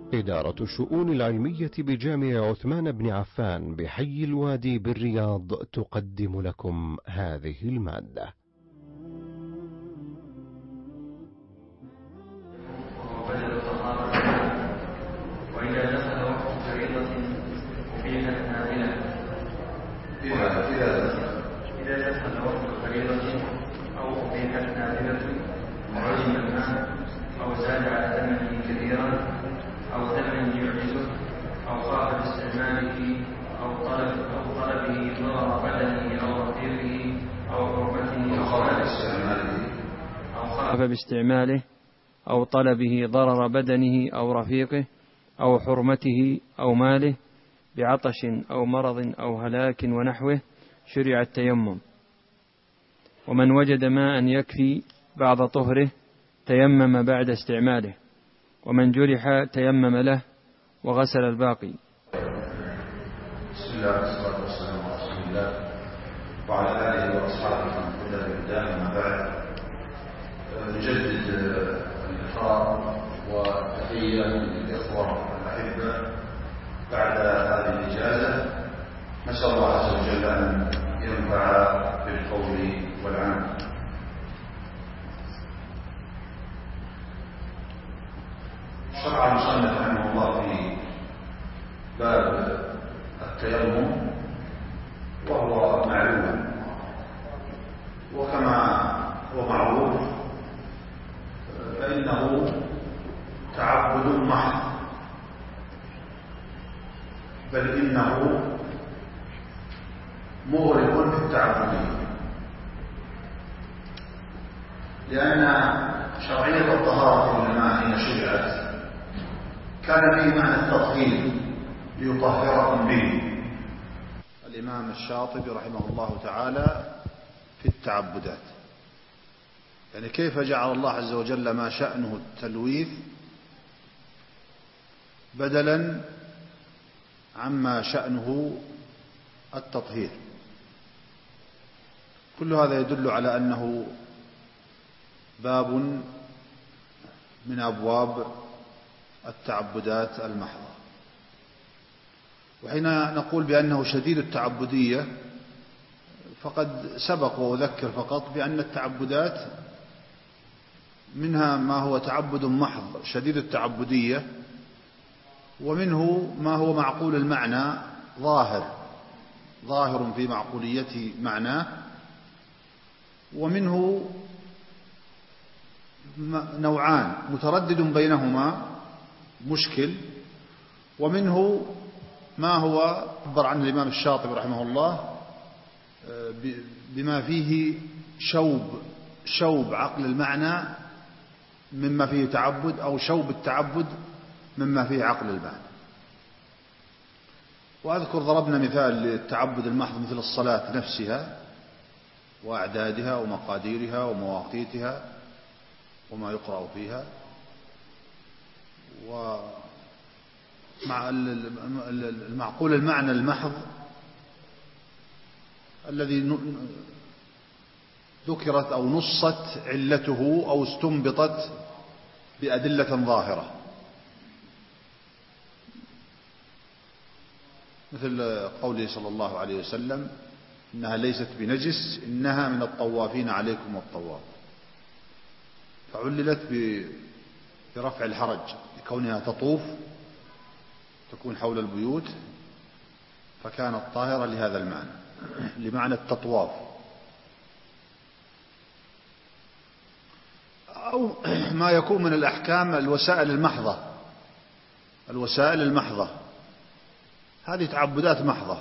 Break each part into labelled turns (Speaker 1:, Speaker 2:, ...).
Speaker 1: إدارة الشؤون العلمية بجامع عثمان بن عفان بحي الوادي بالرياض تقدم لكم هذه المادة.
Speaker 2: وإذا دخل وقت فريضة أبيحت نافلة. إذا دخل وقت فريضة أو أبيحت نافلة وعلم الماء أو زاد على ثمنه كثيرا أو ثمن يعجزه أو خاف باستعماله أو طلبه ضرر بدنه أو رفيقه أو حرمته أو خاف باستعماله أو طلبه ضرر بدنه أو رفيقه أو حرمته أو ماله بعطش أو مرض أو هلاك ونحوه شرع التيمم. ومن وجد ماء يكفي بعد طهره تيمم بعد استعماله، ومن جرح تيمم له وغسل الباقي.
Speaker 3: بسم الله والصلاة والسلام على رسول الله وعلى آله وأصحابه من اهتدى بهداه. أما بعد، نجدد الإكرام والتحية للإخوة والأحبة بعد هذه الإجازة. نسأل الله عز وجل أن ينفع بالقول والعمل. شرع المصنف رحمه الله في باب التيمم، وهو معلوم، وكما هو معروف فإنه تعبد محض، بل إنه مغرق في التعبدية، لأن شرعية الطهارة إنما حين شرعت كان فيه معنى التطهير ليطهركم به. الإمام الشاطبي رحمه الله تعالى في التعبدات، يعني كيف جعل الله عز وجل ما شأنه التلويث بدلا عما شأنه التطهير. كل هذا يدل على أنه باب من أبواب التعبدات المحضة. وحين نقول بأنه شديد التعبدية فقد سبق وأذكر فقط بأن التعبدات منها ما هو تعبد محض شديد التعبدية، ومنه ما هو معقول المعنى ظاهر في معقوليته معناه، ومنه نوعان متردد بينهما مشكل، ومنه ما هو عبر عنه الإمام الشاطبي رحمه الله بما فيه شوب عقل المعنى مما فيه تعبد، أو شوب التعبد مما فيه عقل المعنى. وأذكر ضربنا مثال للتعبد المحض مثل الصلاة نفسها وأعدادها ومقاديرها ومواقيتها وما يقرأ فيها، ومع المعقول المعنى المحض الذي ذكرت أو نصت علته أو استنبطت بأدلة ظاهرة، مثل قوله صلى الله عليه وسلم: إنها ليست بنجس، إنها من الطوافين عليكم والطواف. فعللت برفع الحرج لكونها تطوف، تكون حول البيوت، فكانت طاهرة لهذا المعنى، لمعنى التطواف. أو ما يكون من الأحكام الوسائل المحضة، هذه تعبدات محضة،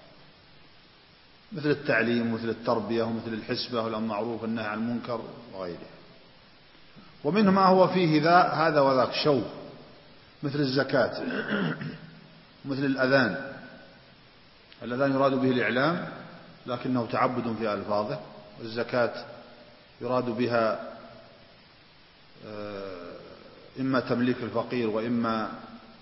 Speaker 3: مثل التعليم مثل التربية ومثل الحسبة والأمر بالمعروف والنهي عن المنكر وغيره. ومنه ما هو فيه هذا وذاك شوب، مثل الزكاة، مثل الأذان يراد به الإعلام لكنه تعبد في ألفاظه، والزكاة يراد بها إما تمليك الفقير وإما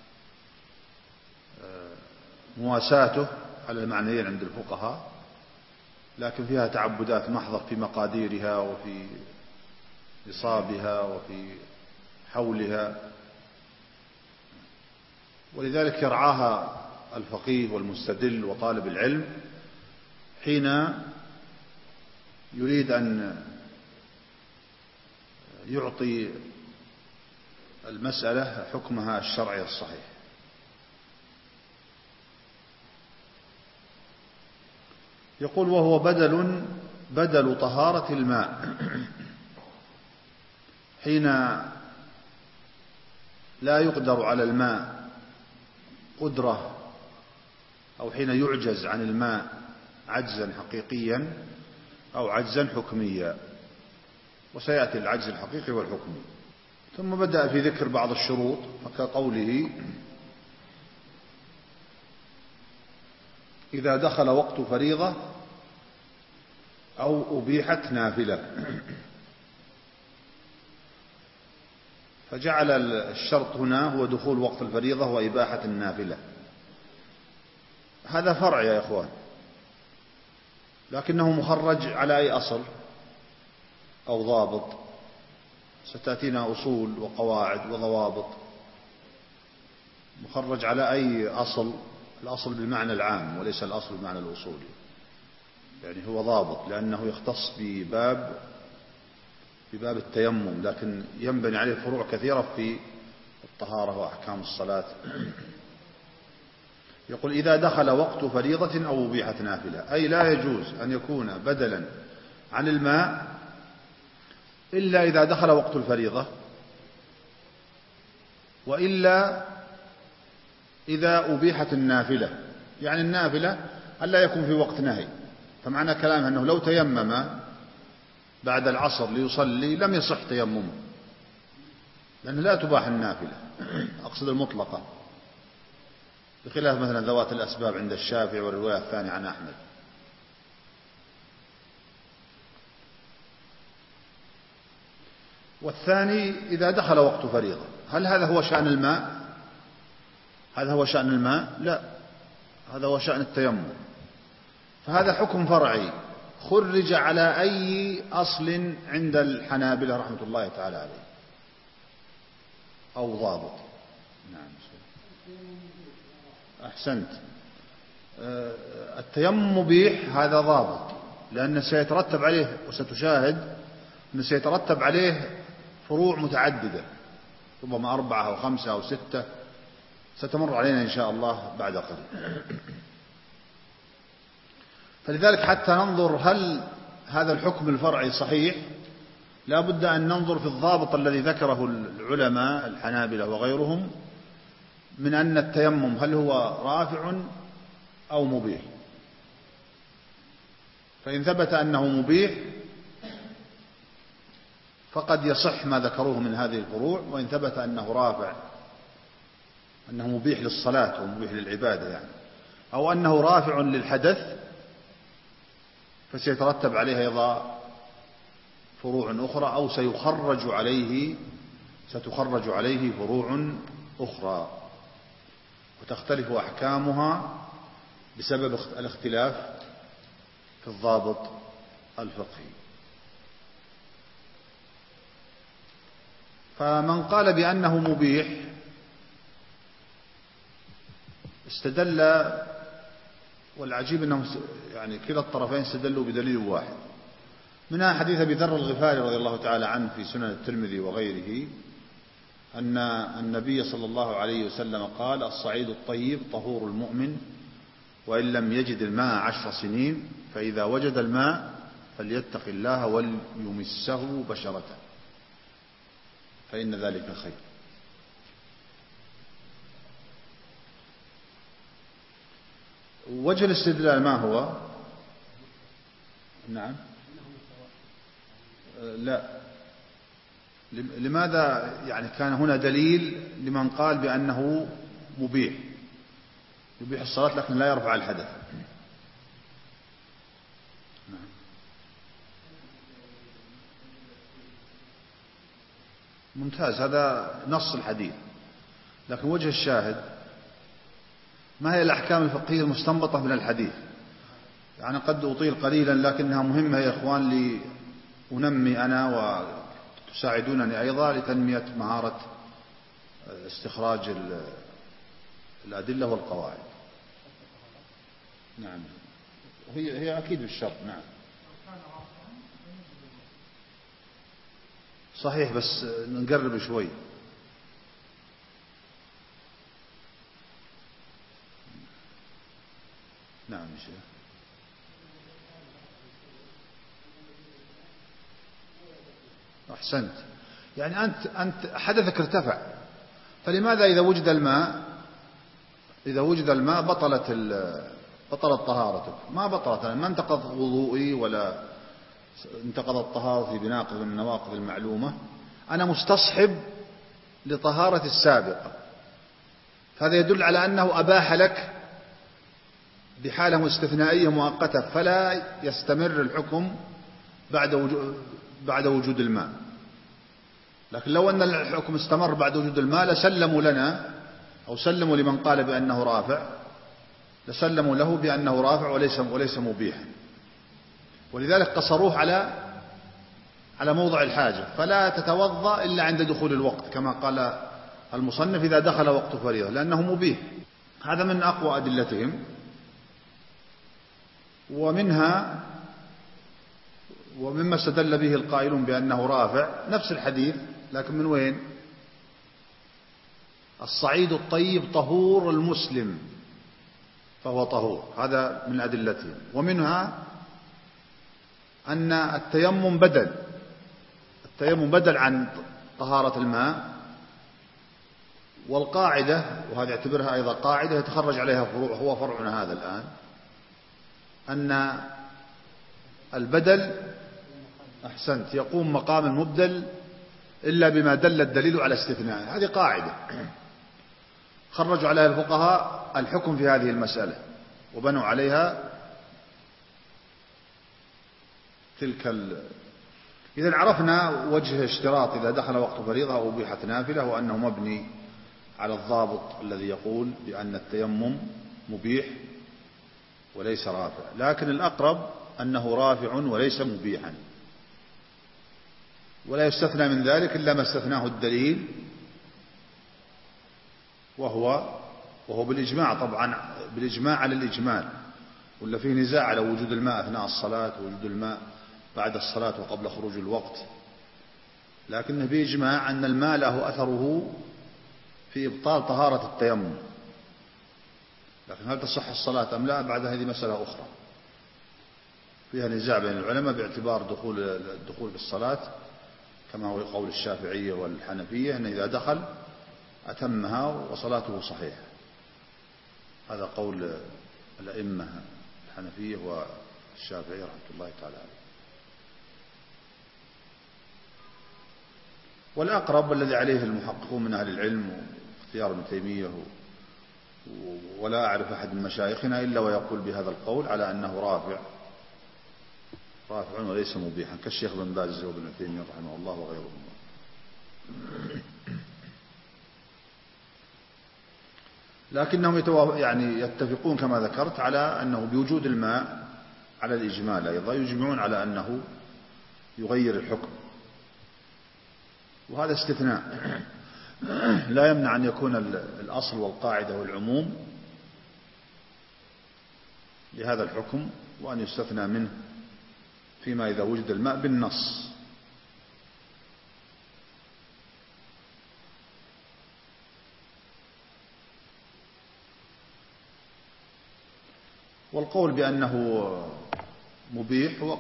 Speaker 3: مواساته على المعنيين عند الفقهاء، لكن فيها تعبدات محضة في مقاديرها وفي نصابها وفي حولها. ولذلك يرعاها الفقيه والمستدل وطالب العلم حين يريد أن يعطي المسألة حكمها الشرعي الصحيح. يقول: وهو بدل طهارة الماء حين لا يقدر على الماء قدرة، أو حين يعجز عن الماء عجزا حقيقيا أو عجزا حكميا، وسيأتي العجز الحقيقي والحكمي. ثم بدأ في ذكر بعض الشروط، فكقوله: إذا دخل وقت فريضة أو أبيحت نافلة. فجعل الشرط هنا هو دخول وقت الفريضة وإباحة النافلة. هذا فرع يا إخوان، لكنه مخرج على أي أصل أو ضابط؟ ستأتينا أصول وقواعد وضوابط. مخرج على أي أصل؟ الأصل بالمعنى العام وليس الأصل بالمعنى الأصولي، يعني هو ضابط لأنه يختص بباب التيمم، لكن ينبني عليه فروع كثيرة في الطهارة وأحكام الصلاة. يقول: إذا دخل وقت فريضة أو أبيحت نافلة، أي لا يجوز أن يكون بدلا عن الماء إلا إذا دخل وقت الفريضة، وإلا إذا أبيحت النافلة. يعني النافلة ألا يكون في وقت نهي، فمعنى كلامه أنه لو تيمم بعد العصر ليصلي لم يصح تيممه، لأنه لا تباح النافلة، أقصد المطلقة، بخلاف مثلا ذوات الأسباب عند الشافعي والرواية الثانية عن أحمد. والثاني إذا دخل وقت فريضة. هل هذا هو شأن الماء؟ هذا هو شأن الماء؟ لا، هذا هو شأن التيمم. فهذا حكم فرعي خرج على أي أصل عند الحنابلة رحمة الله تعالى عليه أو ضابط. نعم، أحسنت. التيمم مبيح، هذا ضابط، لأنه سيترتب عليه، وستشاهد أنه سيترتب عليه فروع متعددة، ربما 4 أو 5 أو 6 ستمر علينا إن شاء الله بعد قليل. فلذلك حتى ننظر هل هذا الحكم الفرعي صحيح، لا بد أن ننظر في الضابط الذي ذكره العلماء الحنابلة وغيرهم من أن التيمم هل هو رافع أو مبيح. فإن ثبت أنه مبيح فقد يصح ما ذكروه من هذه الفروع، وإن ثبت أنه رافع، أنه مبيح للصلاة ومبيح للعبادة يعني، أو أنه رافع للحدث، فسيترتب عليه أيضا فروع أخرى، أو ستخرج عليه فروع أخرى، وتختلف أحكامها بسبب الاختلاف في الضابط الفقهي. فمن قال بأنه مبيح استدل، والعجيب أنهم يعني كلا الطرفين استدلوا بدليل واحد، منها حديث أبي ذر الغفاري رضي الله تعالى عنه في سنن الترمذي وغيره، أن النبي صلى الله عليه وسلم قال: الصعيد الطيب طهور المؤمن، وإن لم يجد الماء 10 سنين، فإذا وجد الماء فليتق الله وليمسه بشرته فإن ذلك خير. وجه الاستدلال ما هو؟ نعم، لا، لماذا يعني كان هنا دليل لمن قال بأنه مبيح، يبيح الصلاة لكن لا يرفع الحدث؟ نعم. ممتاز، هذا نص الحديث، لكن وجه الشاهد ما هي الأحكام الفقهية المستنبطة من الحديث؟ يعني قد أطيل قليلا لكنها مهمة يا إخوان، لأنمي أنا وتساعدونني أيضا لتنمية مهارة استخراج الأدلة والقواعد. نعم، هي أكيد بالشرط. نعم صحيح، بس نقرب شوي. نعم يا شيخ. أحسنت، يعني أنت حدثك ارتفع، فلماذا إذا وجد الماء بطلت طهارتك؟ ما بطلت، ما انتقض وضوئي ولا انتقضت طهارتي بناقض من النواقض المعلومة. أنا مستصحب لطهارة السابقة، هذا يدل على أنه أباح لك بحالة استثنائية مؤقتة، فلا يستمر الحكم بعد وجود الماء. لكن لو أن الحكم استمر بعد وجود الماء لسلموا لنا، أو سلموا لمن قال بأنه رافع، لسلموا له بأنه رافع وليس مبيحا. ولذلك قصروه على موضع الحاجة، فلا تتوضأ إلا عند دخول الوقت كما قال المصنف إذا دخل وقت فريضة، لأنه مبيح. هذا من أقوى أدلتهم. ومما استدل به القائلون بأنه رافع نفس الحديث، لكن من وين؟ الصعيد الطيب طهور المسلم فهو طهور، هذا من أدلتهم. ومنها أن التيمم بدل عن طهارة الماء. والقاعدة، وهذا يعتبرها أيضا قاعدة يتخرج عليها فروع، هو فرعنا هذا الآن، أن البدل أحسنت يقوم مقام المبدل إلا بما دل الدليل على استثناء. هذه قاعدة خرجوا عليها الفقهاء الحكم في هذه المسألة، وبنوا عليها إذن عرفنا وجه اشتراط إذا دخل وقت فريضة أو أبيحت نافلة، وأنه مبني على الضابط الذي يقول بأن التيمم مبيح وليس رافع. لكن الأقرب أنه رافع وليس مبيحا، ولا يستثنى من ذلك إلا ما استثناه الدليل، وهو بالإجماع طبعا، بالإجماع على الإجمال، ولا فيه نزاع على وجود الماء أثناء الصلاة ووجود الماء بعد الصلاة وقبل خروج الوقت، لكنه بإجماع أن الماء له أثره في إبطال طهارة التيمم. لكن هل تصح الصلاة أم لا بعد هذه مسألة أخرى فيها نزاع بين العلماء باعتبار الدخول في الصلاة، كما هو قول الشافعية والحنفية أن إذا دخل أتمها وصلاته صحيحة. هذا قول الأئمة الحنفية والشافعية رحمة الله تعالى عليه. والأقرب الذي عليه المحققون من أهل العلم واختيار ابن تيمية، ولا أعرف أحد من مشايخنا إلا ويقول بهذا القول على أنه رافع وليس مبيحا، كالشيخ بن باز وابن تيمية رحمه الله وغيرهم. لكنهم يتفقون كما ذكرت على أنه بوجود الماء على الإجمال أيضا يجمعون على أنه يغير الحكم، وهذا استثناء لا يمنع أن يكون الأصل والقاعدة والعموم لهذا الحكم، وأن يستثنى منه فيما إذا وجد الماء بالنص. والقول بأنه مبيح هو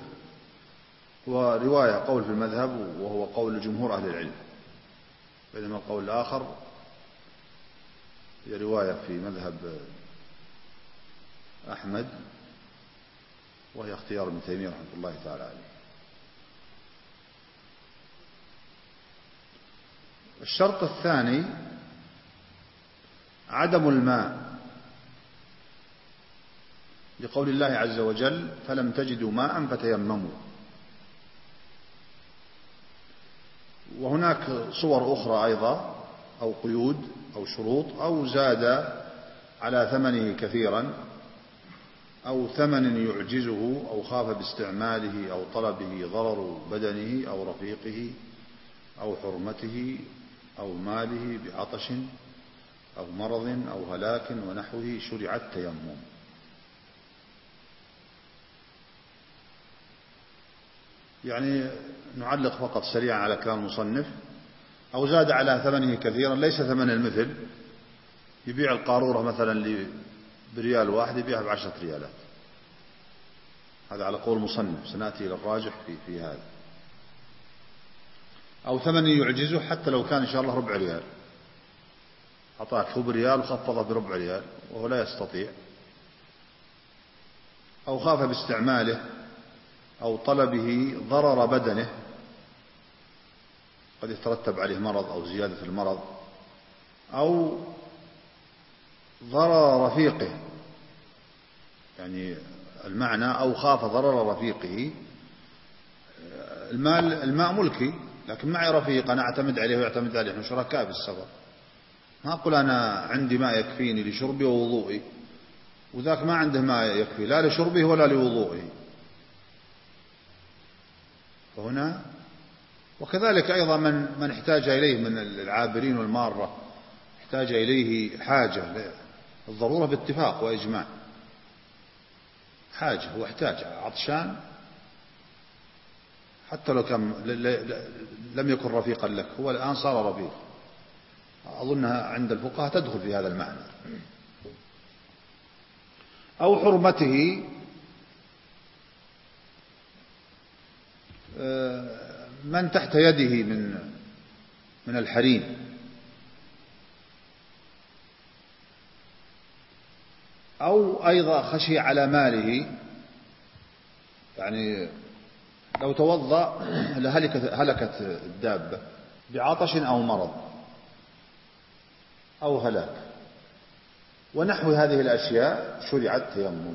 Speaker 3: قول في المذهب، وهو قول جمهور أهل العلم، بينما القول الآخر هي رواية في مذهب أحمد، وهي اختيار ابن تيمية رحمة الله تعالى عليه. الشرط الثاني عدم الماء، لقول الله عز وجل فلم تجدوا ماء فتيمموا. وهناك صور أخرى أيضا، أو قيود أو شروط، أو زاد على ثمنه كثيرا، أو ثمن يعجزه، أو خاف باستعماله أو طلبه ضرر بدنه أو رفيقه أو حرمته أو ماله بعطش أو مرض أو هلاك ونحوه شرع التيمم. يعني نعلق فقط سريعا على كلام المصنف: أو زاد على ثمنه كثيرا ليس ثمن المثل، يبيع القارورة مثلا بريال واحد يبيعها ب10 ريالات، هذا على قول المصنف، سنأتي إلى الراجح في هذا. أو ثمن يعجزه حتى لو كان إن شاء الله ربع ريال، أعطاك ثوب ريال وخفضه بربع ريال وهو لا يستطيع، أو خاف باستعماله أو طلبه ضرر بدنه، قد يترتب عليه مرض أو زيادة المرض، أو ضرر رفيقه، يعني المعنى أو خاف ضرر رفيقه. الماء ملكي لكن معي رفيق أنا أعتمد عليه ويعتمد عليه، نحن شركاء في السفر، ما أقول أنا عندي ماء يكفيني لشربي ووضوئي وذاك ما عنده ماء يكفي لا لشربه ولا لوضوئه، فهنا وكذلك أيضا من احتاج إليه من العابرين والمارة، احتاج إليه حاجة، الضرورة باتفاق وإجماع، حاجة هو احتاج عطشان حتى لو كان لم يكن رفيقا لك، هو الآن صار رفيق، أظنها عند الفقهاء تدخل في هذا المعنى. أو حرمته، من تحت يده من الحريم، أو أيضا خشي على ماله، يعني لو توضأ هلكت الدابة بعطش أو مرض أو هلاك ونحو هذه الأشياء شرع التيمم.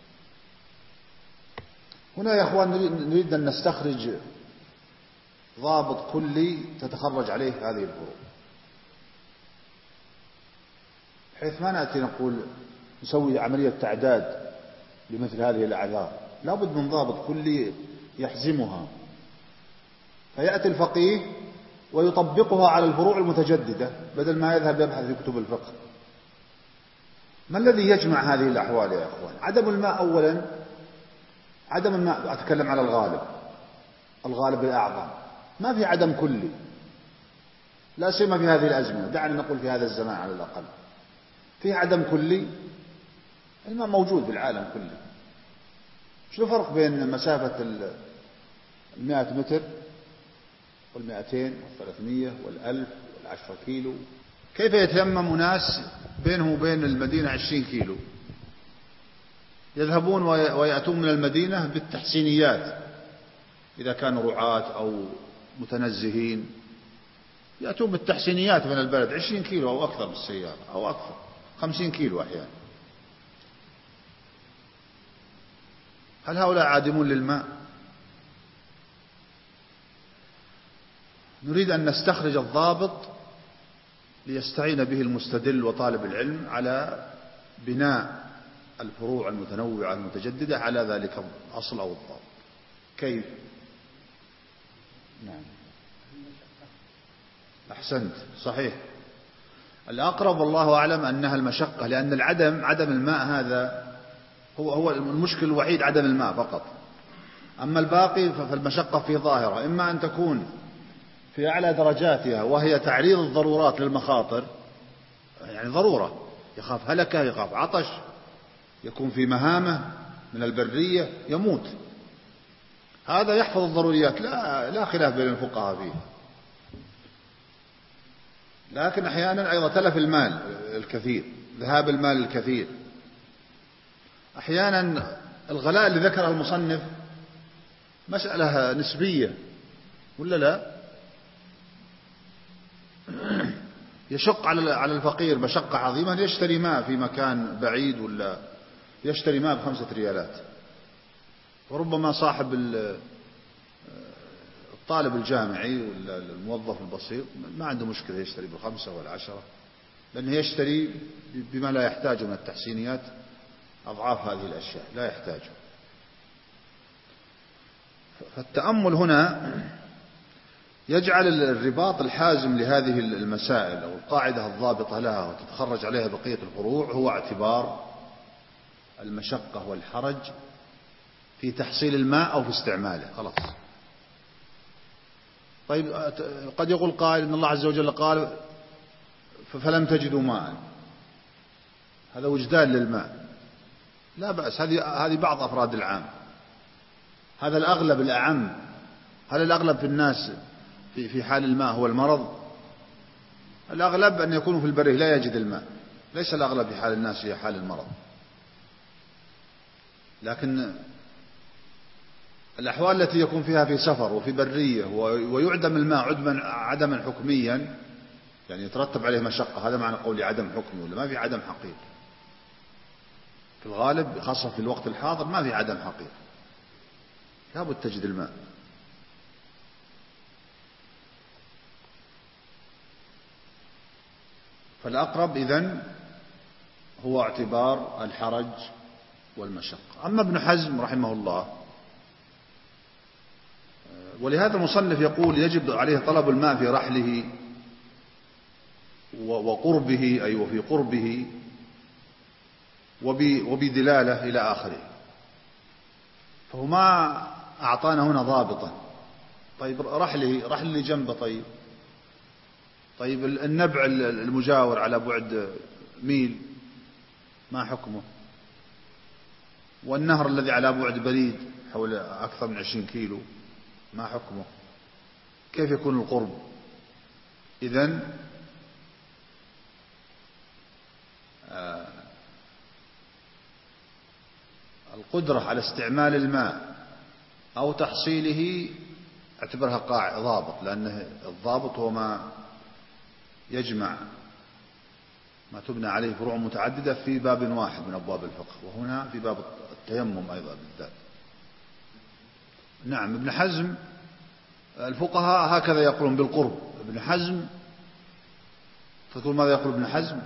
Speaker 3: هنا يا أخوان نريد أن نستخرج ضابط كلي تتخرج عليه هذه الفروع، حيث ما نأتي نقول نسوي عملية تعداد لمثل هذه الأعذار، لابد من ضابط كلي يحزمها، فيأتي الفقيه ويطبقها على الفروع المتجددة بدل ما يذهب يبحث في كتب الفقه. ما الذي يجمع هذه الأحوال يا أخوان؟ عدم الماء أولا، عدم الماء، أتكلم على الغالب الأعظم، ما في عدم كلي، لا سيما في هذه الأزمنة، دعنا نقول في هذا الزمان على الأقل في عدم كلي، الماء موجود في العالم كله. شو الفرق بين مسافة 100 متر وال200 وال300 وال1000 وال10 كيلو؟ كيف يتيمم ناس بينهم وبين المدينة 20 كيلو، يذهبون ويأتون من المدينة بالتحسينيات إذا كانوا رعاة أو متنزهين، يأتون بالتحسينيات من البلد 20 كيلو أو أكثر بالسيارة أو أكثر 50 كيلو أحيانا. هل هؤلاء عادمون للماء؟ نريد أن نستخرج الضابط ليستعين به المستدل وطالب العلم على بناء الفروع المتنوعة المتجددة على ذلك الأصل أو الضابط. كيف؟ نعم أحسنت، صحيح، الأقرب والله أعلم أنها المشقة، لأن عدم الماء هذا هو المشكل الوحيد، عدم الماء فقط، أما الباقي فالمشقة في ظاهرة، إما أن تكون في أعلى درجاتها وهي تعريض الضرورات للمخاطر، يعني ضرورة، يخاف هلكة، يخاف عطش، يكون في مهامة من البرية يموت، هذا يحفظ الضروريات، لا خلاف بين الفقهاء فيه. لكن أحيانا أيضا تلف المال الكثير، ذهاب المال الكثير، أحيانا الغلاء اللي ذكره المصنف مسألة نسبية ولا لا؟ يشق على الفقير مشقة عظيمة يشتري ماء في مكان بعيد، ولا يشتري ماء ب5 ريالات، وربما صاحب الطالب الجامعي ولا الموظف البسيط ما عنده مشكلة يشتري ب5 ولا 10، لأنه يشتري بما لا يحتاجه من التحسينيات أضعاف هذه الأشياء، لا يحتاجه. فالتأمل هنا يجعل الرباط الحازم لهذه المسائل أو القاعدة الضابطة لها وتتخرج عليها بقية الفروع هو اعتبار المشقة والحرج في تحصيل الماء أو في استعماله. خلاص. طيب قد يقول قائل إن الله عز وجل قال فلم تجدوا ماء، هذا وجدان للماء، لا بأس، هذه بعض أفراد العام، هذا الأغلب الأعم. هل الأغلب في الناس في حال الماء هو المرض؟ الأغلب أن يكونوا في البرية لا يجد الماء، ليس الأغلب في حال الناس هي حال المرض. لكن الأحوال التي يكون فيها في سفر وفي برية ويعدم الماء عدما حكميا، يعني يترتب عليه مشقة، هذا معنى قولي عدم حكمي، ولا ما في عدم حقيقي في الغالب، خاصة في الوقت الحاضر ما في عدم حقيقي، لابد تجد الماء. فالأقرب إذن هو اعتبار الحرج والمشقة. أما ابن حزم رحمه الله، ولهذا المصنف يقول يجب عليه طلب الماء في رحله وقربه، أي وفي قربه وبدلاله إلى آخره، فهو ما أعطانا هنا ضابطا. طيب رحل اللي جنبه، طيب النبع المجاور على بعد ميل ما حكمه؟ والنهر الذي على بعد بريد حول أكثر من 20 كيلو ما حكمه؟ كيف يكون القرب؟ إذن القدرة على استعمال الماء أو تحصيله اعتبرها ضابط، لأنه الضابط هو ما يجمع ما تبنى عليه فروع متعددة في باب واحد من أبواب الفقه، وهنا في باب التيمم أيضا بالذات. نعم. ابن حزم الفقهاء هكذا يقولون بالقرب. ابن حزم تقول ماذا يقول ابن حزم؟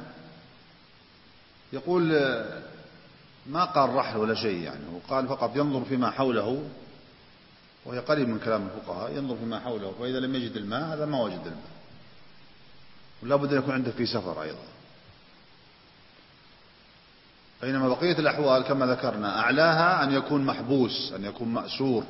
Speaker 3: يقول ما قال رحل ولا شيء، يعني وقال فقط ينظر فيما حوله، وهي قريب من كلام الفقهاء، ينظر فيما حوله، فإذا لم يجد الماء هذا ما وجد الماء، ولا بد أن يكون عنده في سفر أيضا. بينما بقية الأحوال كما ذكرنا أعلاها أن يكون محبوس، أن يكون مأسور،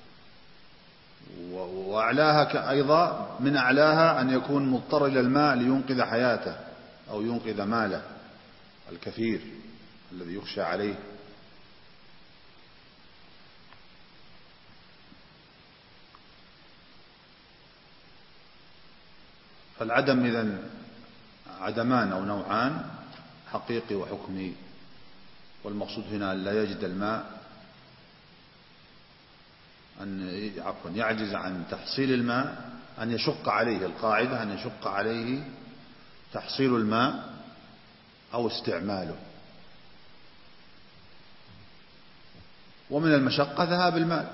Speaker 3: وأعلاها أيضا من أعلاها أن يكون مضطر إلى الماء لينقذ حياته أو ينقذ ماله الكثير الذي يخشى عليه. فالعدم إذن عدمان أو نوعان، حقيقي وحكمي، والمقصود هنا أن لا يجد الماء، أن يعجز عن تحصيل الماء، أن يشق عليه، القاعدة أن يشق عليه تحصيل الماء أو استعماله. ومن المشقة ذهاب المال،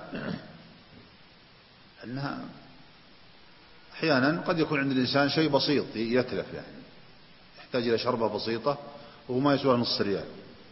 Speaker 3: أنها أحيانا قد يكون عند الإنسان شيء بسيط يتلف، يعني يحتاج إلى شربة بسيطة وهو ما يسوى نص ريال.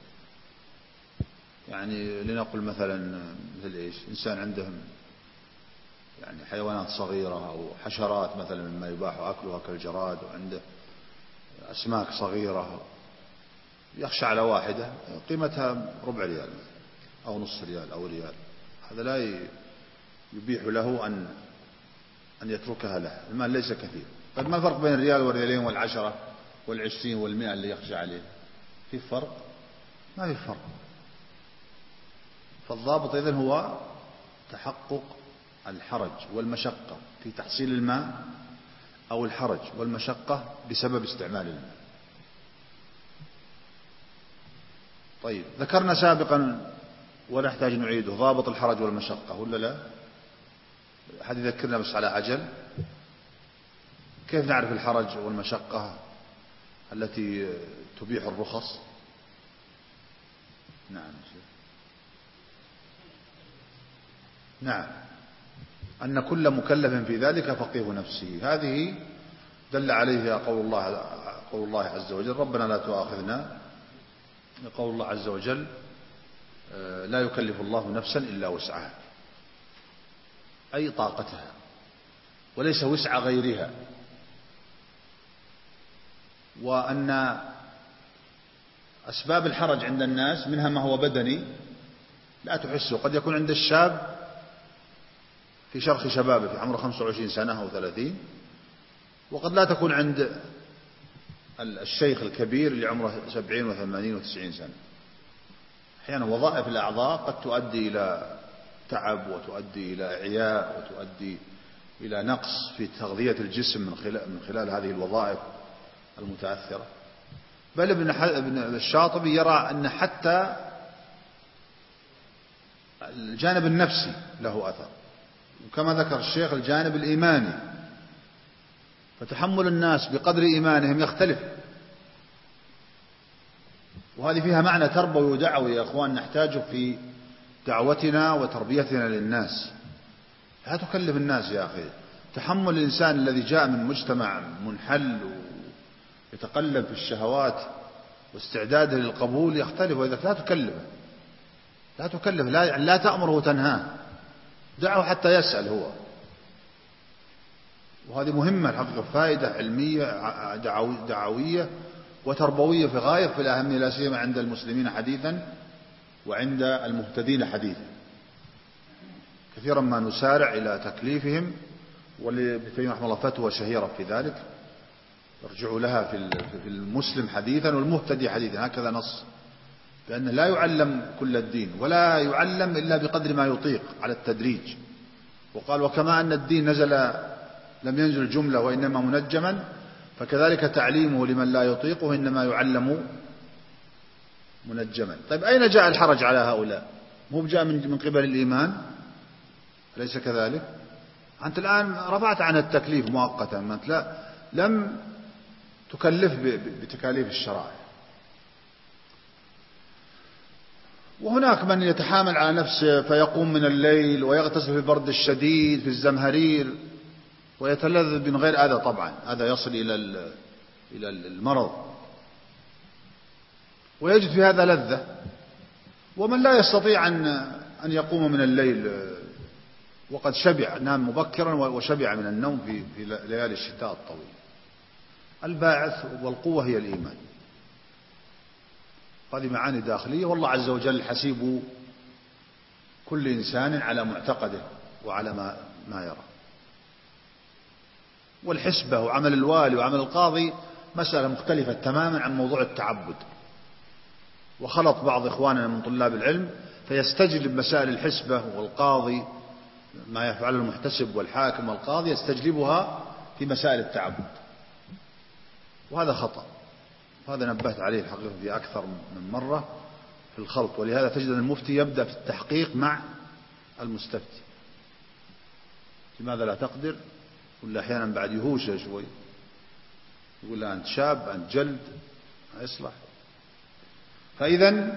Speaker 3: يعني لنقل مثلا مثل إيش، إنسان عندهم يعني حيوانات صغيرة أو حشرات مثلا مما يباح أكلها كالجراد، وعنده أسماك صغيرة يخشى على واحدة قيمتها ربع ريال أو نص ريال أو ريال، هذا لا يبيح له أن يتركها له، المال ليس كثير. طيب ما الفرق بين الريال والريالين والعشرة والعشرين والمئة اللي يخشى عليه؟ في فرق؟ ما في فرق. فالضابط إذن هو تحقق الحرج والمشقة في تحصيل الماء، أو الحرج والمشقة بسبب استعمال الماء. طيب ذكرنا سابقا ولا نحتاج نعيده ضابط الحرج والمشقة ولا لا؟ أحد يذكرنا بس على عجل. كيف نعرف الحرج والمشقة التي تبيح الرخص؟ نعم، أن كل مكلف في ذلك فقيه نفسه، هذه دل عليه قول الله عز وجل ربنا لا تؤاخذنا، قول الله عز وجل لا يكلف الله نفسا إلا وسعها، أي طاقتها. وليس وسع غيرها، وأن أسباب الحرج عند الناس منها ما هو بدني لا تحسه، قد يكون عند الشاب في شرخ شبابه في عمره 25 سنة أو 30، وقد لا تكون عند الشيخ الكبير اللي عمره 70 و80 و90 سنة. أحيانا وظائف الأعضاء قد تؤدي إلى تعب وتؤدي إلى إعياء وتؤدي إلى نقص في تغذية الجسم من خلال هذه الوظائف المتأثرة. بل ابن الشاطبي يرى أن حتى الجانب النفسي له أثر، وكما ذكر الشيخ الجانب الإيماني، فتحمل الناس بقدر إيمانهم يختلف، وهذه فيها معنى تربوي ودعوي يا أخوان نحتاجه في دعوتنا وتربيتنا للناس. لا تكلف الناس يا أخي. تحمل الإنسان الذي جاء من مجتمع منحل ويتقلب في الشهوات واستعداده للقبول يختلف، وإذا لا تكلف لا تأمره وتنهاه، دعه حتى يسأل هو. وهذه مهمة الحقيقة، فائدة علمية دعوية وتربوية في غاية في الأهمية، لا سيما عند المسلمين حديثا وعند المهتدين حديثا. كثيرا ما نسارع إلى تكليفهم، والابن تيمية رحمه الله فتوى شهيرة في ذلك يرجعوا لها في المسلم حديثا والمهتدي حديثا، هكذا نص بأن لا يعلم كل الدين ولا يعلم إلا بقدر ما يطيق على التدريج. وقال وكما أن الدين لم ينزل جملة وإنما منجما، فكذلك تعليمه لمن لا يطيقه إنما يعلم منجما. طيب أين جاء الحرج على هؤلاء؟ مو جاء من قبل الإيمان؟ أليس كذلك؟ أنت الآن رفعت عن التكليف مؤقتا، أنت لم تكلف بتكاليف الشرائع. وهناك من يتحامل على نفسه فيقوم من الليل ويغتسل في البرد الشديد في الزمهرير ويتلذذ من غير أذى، طبعا هذا يصل إلى المرض، ويجد في هذا لذة. ومن لا يستطيع أن يقوم من الليل وقد شبع، نام مبكرا وشبع من النوم في ليالي الشتاء الطويل. الباعث والقوة هي الإيمان. هذه معاني داخلية، والله عز وجل حسيب كل إنسان على معتقده وعلى ما يرى. والحسبة وعمل الوالي وعمل القاضي مسألة مختلفة تماما عن موضوع التعبد. وخلط بعض إخواننا من طلاب العلم فيستجلب مسائل الحسبة والقاضي، ما يفعله المحتسب والحاكم والقاضي يستجلبها في مسائل التعبد، وهذا خطأ. هذا نبهت عليه الحقيقة في أكثر من مرة في الخلط. ولهذا تجد المفتي يبدأ في التحقيق مع المستفتي. لماذا لا تقدر؟ ولا أحيانا بعد يهوش شوي يقول له أنت شاب، أنت جلد، ما يصلح. فإذا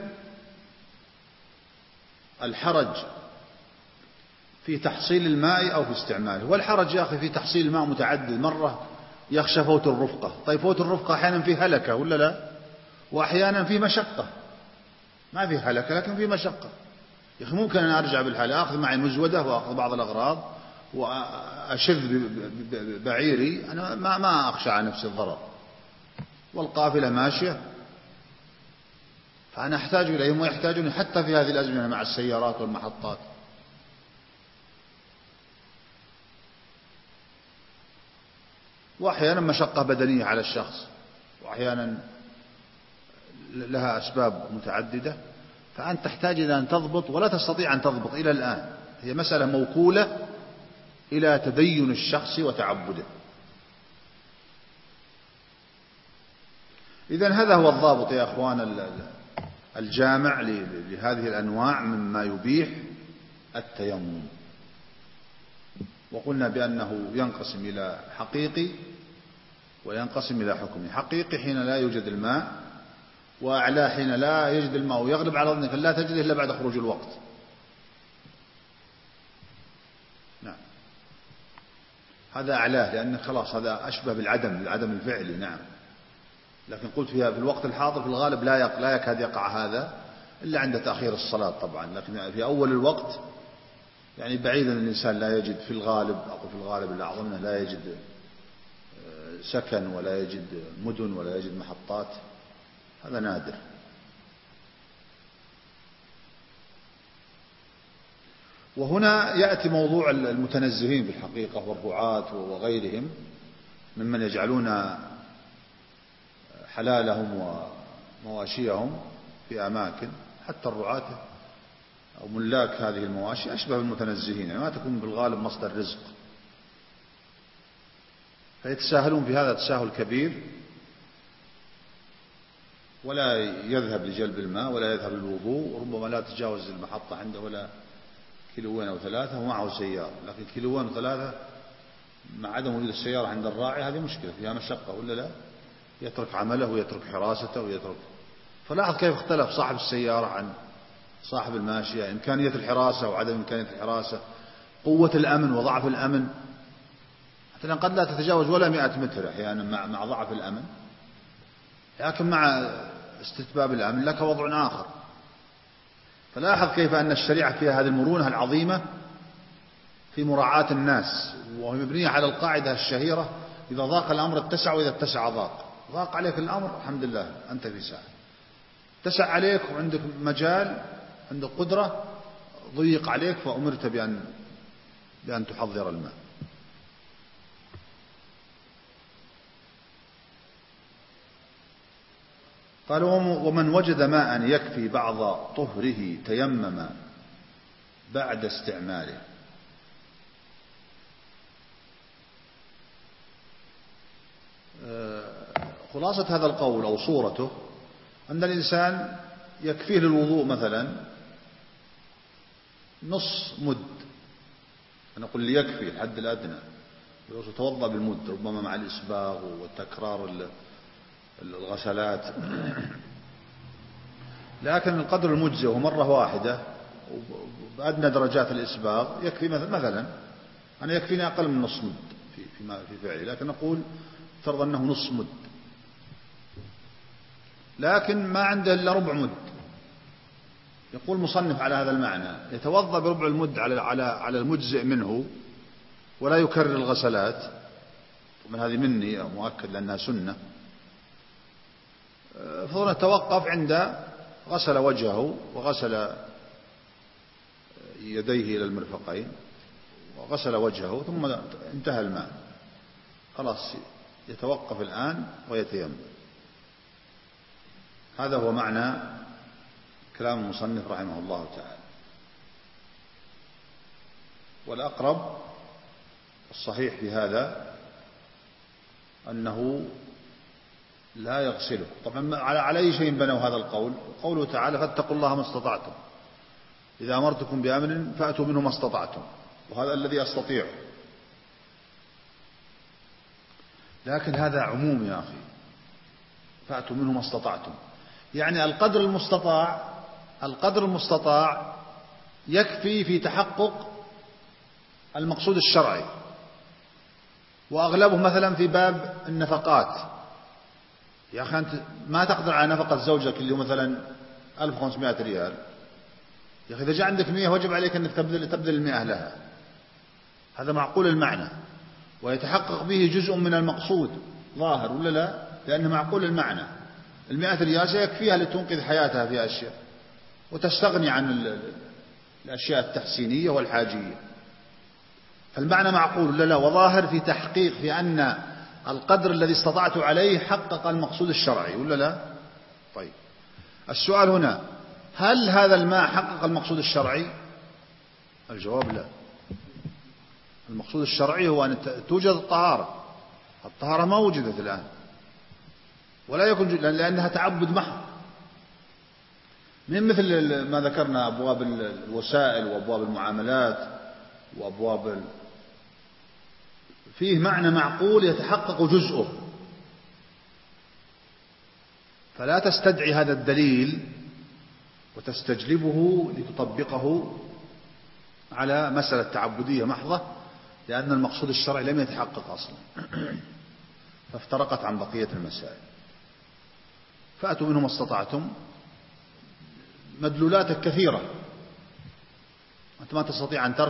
Speaker 3: الحرج في تحصيل الماء أو في استعماله. والحرج يا أخي في تحصيل الماء متعدد. مرة يخشى فوت الرفقة. طيب فوت الرفقة أحيانا في هلكة ولا لا؟ وأحيانا في مشقة. ما في هلكة لكن في مشقة. يا أخي ممكن أن أرجع بالحالة أخذ معي مزودة وأخذ بعض الأغراض وأشذ بعيري، أنا ما أخشى على نفسي الضرر، والقافلة ماشية، فأنا أحتاج إليهم ويحتاجون حتى في هذه الأزمنة مع السيارات والمحطات. وأحيانا مشقة بدنية على الشخص، وأحيانا لها أسباب متعددة، فأنت تحتاج إلى أن تضبط ولا تستطيع أن تضبط إلى الآن. هي مسألة موكولة إلى تدين الشخص وتعبده. إذن هذا هو الضابط يا أخوان الجامع لهذه الأنواع مما يبيح التيمم. وقلنا بأنه ينقسم إلى حقيقي وينقسم إلى حكمي. حقيقي حين لا يوجد الماء، وأعلى حين لا يجد الماء ويغلب على ظنك لا تجده إلا بعد خروج الوقت. نعم، هذا أعلاه لأن خلاص هذا أشبه بالعدم الفعلي. نعم، لكن قلت فيها في الوقت الحاضر في الغالب لا يكاد يقع هذا إلا عند تأخير الصلاة طبعا، لكن في أول الوقت يعني بعيدا الإنسان لا يجد في الغالب، أو في الغالب الأعظم أنه لا يجد سكن ولا يجد مدن ولا يجد محطات، هذا نادر. وهنا يأتي موضوع المتنزهين بالحقيقة والرعاة وغيرهم ممن يجعلون حلالهم ومواشيهم في أماكن، حتى الرعاة أو ملاك هذه المواشي أشبه بالمتنزهين، يعني ما تكون بالغالب مصدر رزق، فيتساهلون في هذا تساهل كبير، ولا يذهب لجلب الماء ولا يذهب للوضوء، وربما لا تجاوز المحطة عنده ولا كيلوين أو ثلاثة ومعه سيارة، لكن كيلوين وثلاثة مع عدم وجود السيارة عند الراعي هذه مشكلة، فيها مشقة ولا لا؟ يترك عمله ويترك حراسته ويترك. فلاحظ كيف اختلف صاحب السيارة عن صاحب الماشية، إمكانية الحراسة وعدم إمكانية الحراسة، قوة الأمن وضعف الأمن، حتى قد لا تتجاوز ولا 100 متر أحيانا مع ضعف الأمن، لكن مع استتباب الأمن لك وضع آخر. فلاحظ كيف أن الشريعة فيها هذه المرونة العظيمة في مراعاة الناس، وهي مبنية على القاعدة الشهيرة: إذا ضاق الأمر اتسع، وإذا اتسع ضاق. ضاق عليك الأمر الحمد لله أنت في ساعة، اتسع عليك وعندك مجال، عندك قدرة، ضيق عليك فأمرت بأن تحضر الماء. قال: ومن وجد ماء يكفي بعض طهره تيمم بعد استعماله. خلاصة هذا القول أو صورته أن الإنسان يكفيه للوضوء مثلا نص مد، أنا أقول ليكفي الحد الأدنى، يتوضأ بالمد، ربما مع الإسباغ والتكرار الغسلات، لكن القدر المجزئ هو مرة واحدة بأدنى درجات الإسباغ يكفي. مثلا أنا يكفيني أقل من نص مد في فعلي، لكن نقول فرض أنه نص مد، لكن ما عنده إلا ربع مد. يقول مصنف على هذا المعنى: يتوضأ بربع المد على المجزئ منه ولا يكرر الغسلات، ومن هذه مني مؤكد لأنها سنة، فهنا توقف عند غسل وجهه وغسل يديه إلى المرفقين وغسل وجهه ثم انتهى الماء، خلاص يتوقف الآن ويتيمم. هذا هو معنى كلام المصنف رحمه الله تعالى. والأقرب الصحيح في هذا أنه لا يغسله. طبعا على أي شيء بنوا هذا القول؟ قوله تعالى: فاتقوا الله ما استطعتم، إذا أمرتكم بأمر فأتوا منه ما استطعتم، وهذا الذي أستطيع. لكن هذا عموم يا أخي، فأتوا منه ما استطعتم، يعني القدر المستطاع يكفي في تحقق المقصود الشرعي، وأغلبه مثلا في باب النفقات. يا أخي أنت ما تقدر على نفقة زوجك اللي هو مثلا 1500 ريال، يا أخي إذا جاء عندك 100 وجب عليك أنك تبذل 100 لها، هذا معقول المعنى ويتحقق به جزء من المقصود ظاهر ولا لا؟ لأنه معقول المعنى. 100 ريال سيكفيها لتنقذ حياتها في أشياء وتستغني عن الأشياء التحسينية والحاجية، فالمعنى معقول ولا لا؟ وظاهر في تحقيق في أن القدر الذي استطعت عليه حقق المقصود الشرعي ولا لا؟ طيب السؤال هنا: هل هذا الماء حقق المقصود الشرعي؟ الجواب لا. المقصود الشرعي هو أن توجد الطهارة ما وجدت الآن، ولا يكون لأنها تعبد محض، من مثل ما ذكرنا أبواب الوسائل وأبواب المعاملات وأبواب فيه معنى معقول يتحقق جزءه، فلا تستدعي هذا الدليل وتستجلبه لتطبقه على مسألة تعبدية محضة، لأن المقصود الشرعي لم يتحقق أصلا، فافترقت عن بقية المسائل. فأتوا منه ما استطعتم، مدلولات كثيرة أنت ما تستطيع أن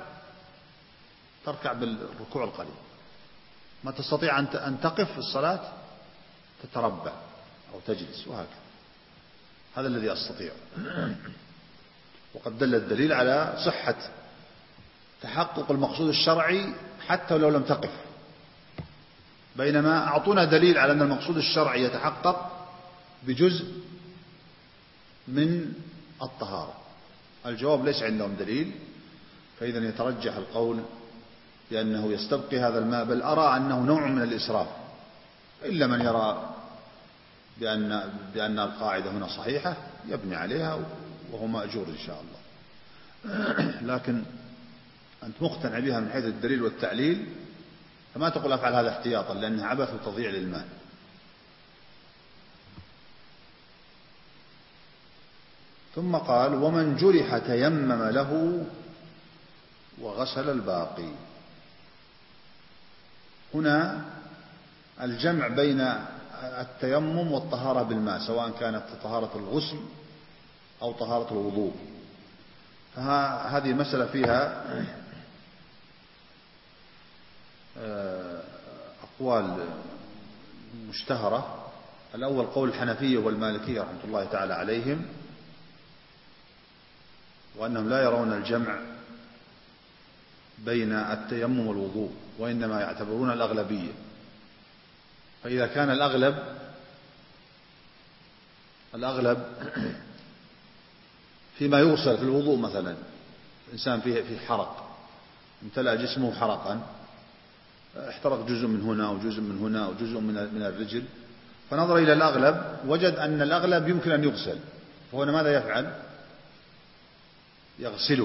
Speaker 3: تركع بالركوع القليل، ما تستطيع أن تقف في الصلاة تتربع أو تجلس وهكذا. هذا الذي أستطيع. وقد دل الدليل على صحة تحقق المقصود الشرعي حتى لو لم تقف، بينما أعطونا دليل على أن المقصود الشرعي يتحقق بجزء من الطهارة. الجواب ليس عندهم دليل، فإذا يترجح القول بأنه يستبقي هذا الماء، بل أرى أنه نوع من الإسراف، إلا من يرى بأن القاعدة هنا صحيحة يبني عليها وهو مأجور إن شاء الله. لكن أنت مقتنع بها من حيث الدليل والتعليل، فما تقول أفعل هذا احتياطا، لأنها عبث وتضييع للمال. ثم قال: ومن جرح تيمم له وغسل الباقي. هنا الجمع بين التيمم والطهارة بالماء، سواء كانت طهارة الغسل أو طهارة الوضوء. فهذه المسألة فيها أقوال مشتهرة. الأول قول الحنفية والمالكية رحمة الله تعالى عليهم، وأنهم لا يرون الجمع بين التيمم والوضوء، وإنما يعتبرون الأغلبية. فإذا كان الأغلب فيما يغسل في الوضوء، مثلا إنسان في حرق، امتلأ جسمه حرقا، احترق جزء من هنا وجزء من هنا وجزء من الرجل، فنظر إلى الأغلب وجد أن الأغلب يمكن أن يغسل، فهنا ماذا يفعل؟ يغسله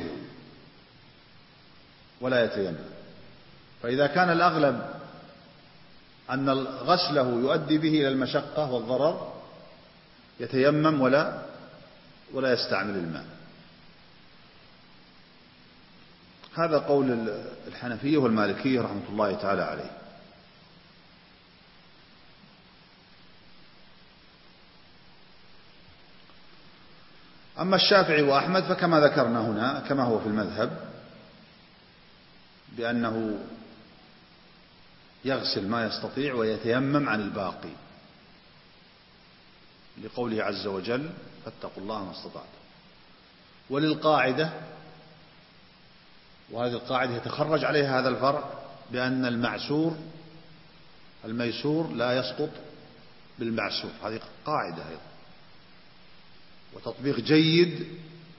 Speaker 3: ولا يتيمم. فإذا كان الأغلب أن غسله يؤدي به إلى المشقة والضرر، يتيمم ولا يستعمل الماء. هذا قول الحنفية والمالكية رحمة الله تعالى عليه. أما الشافعي وأحمد فكما ذكرنا هنا، كما هو في المذهب، بأنه يغسل ما يستطيع ويتيمم عن الباقي، لقوله عز وجل: فاتقوا الله ما استطعتم. وللقاعدة، وهذه القاعدة يتخرج عليها هذا الفرع، بأن الميسور لا يسقط بالمعسور. هذه قاعدة أيضا، وتطبيق جيد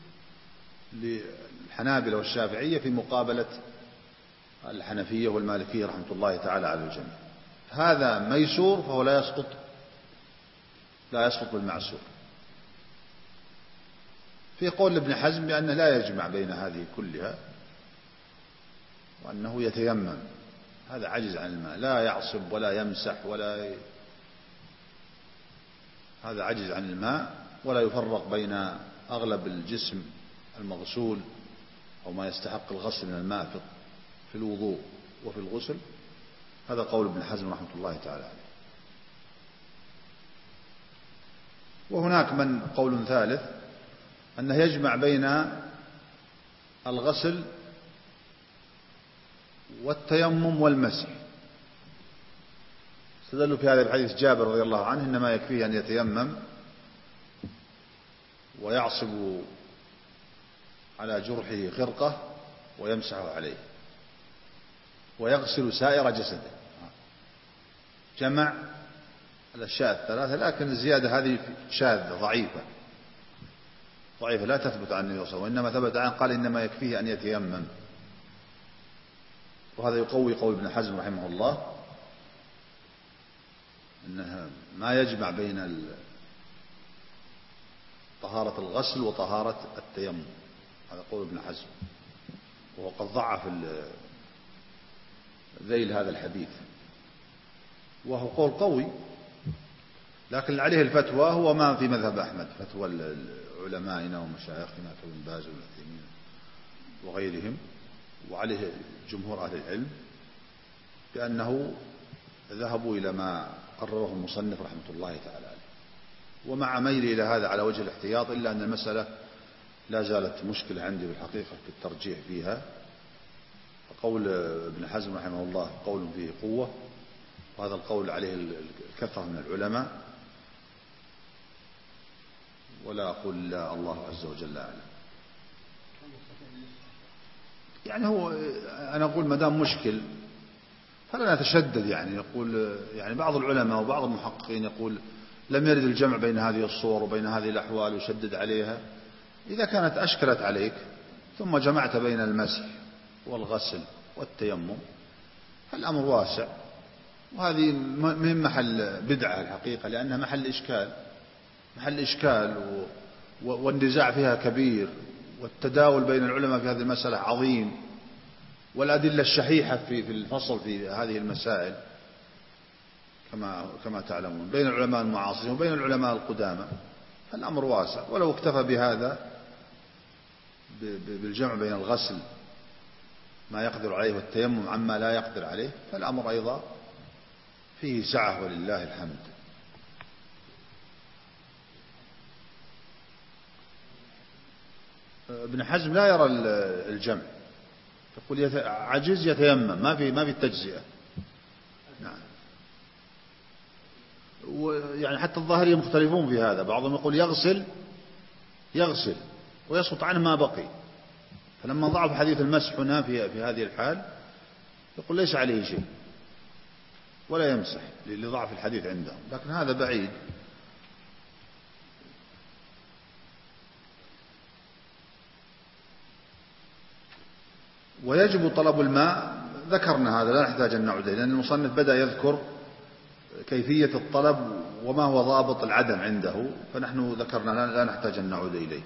Speaker 3: للحنابلة والشافعية في مقابلة الحنفية والمالكية رحمة الله تعالى على الجميع. هذا ميسور فهو لا يسقط بالمعسور. في قول ابن حزم بأنه لا يجمع بين هذه كلها، وأنه يتيمم، هذا عجز عن الماء، لا يعصب ولا يمسح هذا عجز عن الماء، ولا يفرق بين أغلب الجسم المغسول أو ما يستحق الغسل من الماء في الوضوء وفي الغسل. هذا قول ابن حزم رحمة الله تعالى عليه. وهناك من قول ثالث، أنه يجمع بين الغسل والتيمم والمسح. استدلوا في هذا بحديث جابر رضي الله عنه: إنما يكفيه أن يتيمم ويعصب على جرحه خرقة ويمسح عليه ويغسل سائر جسده. جمع الأشياء الثلاثة، لكن الزيادة هذه شاذة ضعيفة لا تثبت عن النبي صلى الله عليه وسلم، وإنما ثبت عنه قال: إنما يكفيه أن يتيمم. وهذا يقوي قول ابن حزم رحمه الله، أنها ما يجمع بين طهارة الغسل وطهارة التيمم. هذا قول ابن حزم، وهو قد ضعف ذيل هذا الحديث، وهو قول قوي، لكن عليه الفتوى هو ما في مذهب أحمد، فتوى علمائنا ومشايخنا كابن باز والعثيمين وغيرهم، وعليه جمهور أهل العلم، بأنه ذهبوا إلى ما قرره المصنف رحمة الله تعالى عليه، ومع ميل إلى هذا على وجه الاحتياط، إلا أن المسألة لا زالت مشكلة عندي بالحقيقة في الترجيح فيها. قول ابن حزم رحمه الله قول فيه قوة، وهذا القول عليه الكثرة من العلماء، ولا أقول لا الله عز وجل أعلم. يعني هو أنا أقول ما دام مشكل فلا نتشدد. يعني يقول يعني بعض العلماء وبعض المحققين يقول لم يرد الجمع بين هذه الصور وبين هذه الأحوال ويشدد عليها. إذا كانت أشكلت عليك ثم جمعت بين المسح والغسل والتيمم فالأمر واسع، وهذه من محل بدعة الحقيقة، لأنها محل إشكال والنزاع فيها كبير، والتداول بين العلماء في هذه المسألة عظيم، والأدلة الشحيحة في الفصل في هذه المسائل كما تعلمون بين العلماء المعاصرين وبين العلماء القدامى. فالأمر واسع، ولو اكتفى بهذا بالجمع بين الغسل ما يقدر عليه والتيمم عما لا يقدر عليه فالأمر أيضا فيه سعة ولله الحمد. ابن حزم لا يرى الجمع، يقول عجز يتيمم، ما في التجزئة. نعم. ويعني حتى الظاهرية مختلفون في هذا، بعضهم يقول يغسل ويسقط عنه ما بقي، فلما ضعف حديث المسح هنا في هذه الحال يقول ليس عليه شيء ولا يمسح لضعف الحديث عندهم، لكن هذا بعيد. ويجب طلب الماء، ذكرنا هذا لا نحتاج أن نعود إليه، لأن المصنف بدأ يذكر كيفية الطلب وما هو ضابط العدم عنده، فنحن ذكرنا لا نحتاج أن نعود إليه.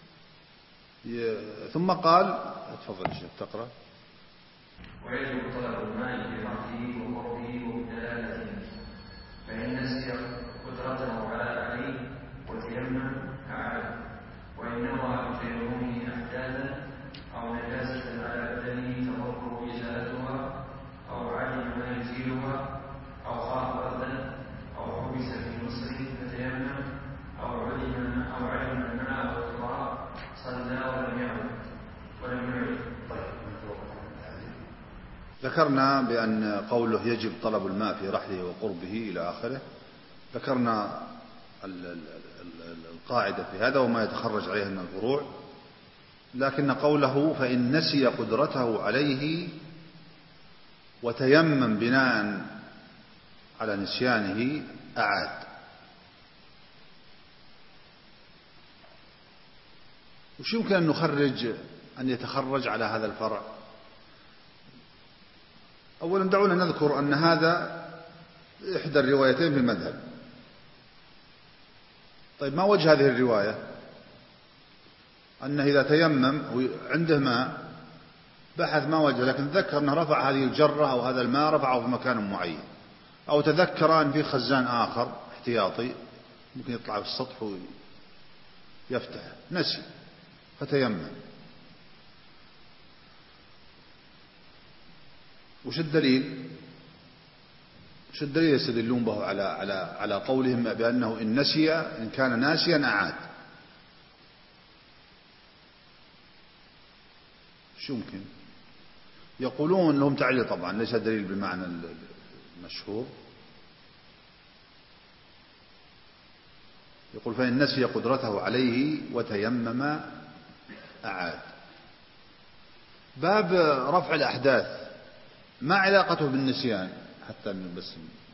Speaker 3: ثم قال تفضل شيخ تقرأ.
Speaker 2: ويجب طلب الماء برأسه وقربه وبدلالته، فإن نسي قدرته عليه وتيمم أعاد، وإن نوى بتيممه أحداثا أو نجاسة على بدنه تضره إزالتها، أو علم ما يزيلها، أو خاف بردا، أو حبس في مصر فتيمم، أو علم الماء والتراب صلى ولم يعد.
Speaker 3: ذكرنا بأن قوله يجب طلب الماء في رحله وقربه إلى آخره، ذكرنا القاعدة في هذا وما يتخرج عليه من الفروع، لكن قوله فإن نسي قدرته عليه وتيمم بناء على نسيانه أعاد. وش يمكن أن يتخرج على هذا الفرع؟ أولا دعونا نذكر أن هذا إحدى الروايتين في المذهب. طيب ما وجه هذه الرواية؟ أنه إذا تيمم عنده ماء بحث ما وجه، لكن تذكر أنه رفع هذه الجرة أو هذا الماء رفعه في مكان معين، أو تذكر أن في خزان آخر احتياطي ممكن يطلع في السطح ويفتحه، نسي فتيمم. وش الدليل يستدلون به على قولهم بأنه إن نسي إن كان ناسيا أعاد؟ شو يمكن؟ يقولون لهم تعليل طبعا ليس دليل بالمعنى المشهور. يقول فإن نسي قدرته عليه وتيمم أعاد. باب رفع الأحداث ما علاقته بالنسيان؟ حتى بس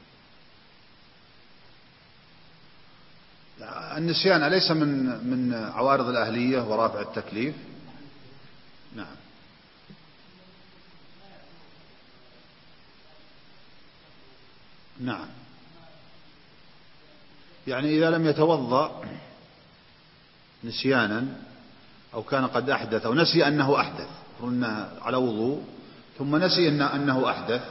Speaker 3: النسيان أليس من عوارض الأهلية ورافع التكليف؟ نعم. نعم، يعني إذا لم يتوضأ نسيانا أو كان قد أحدث أو نسي أنه أحدث، قلنا على وضوء ثم نسي أنه أحدث،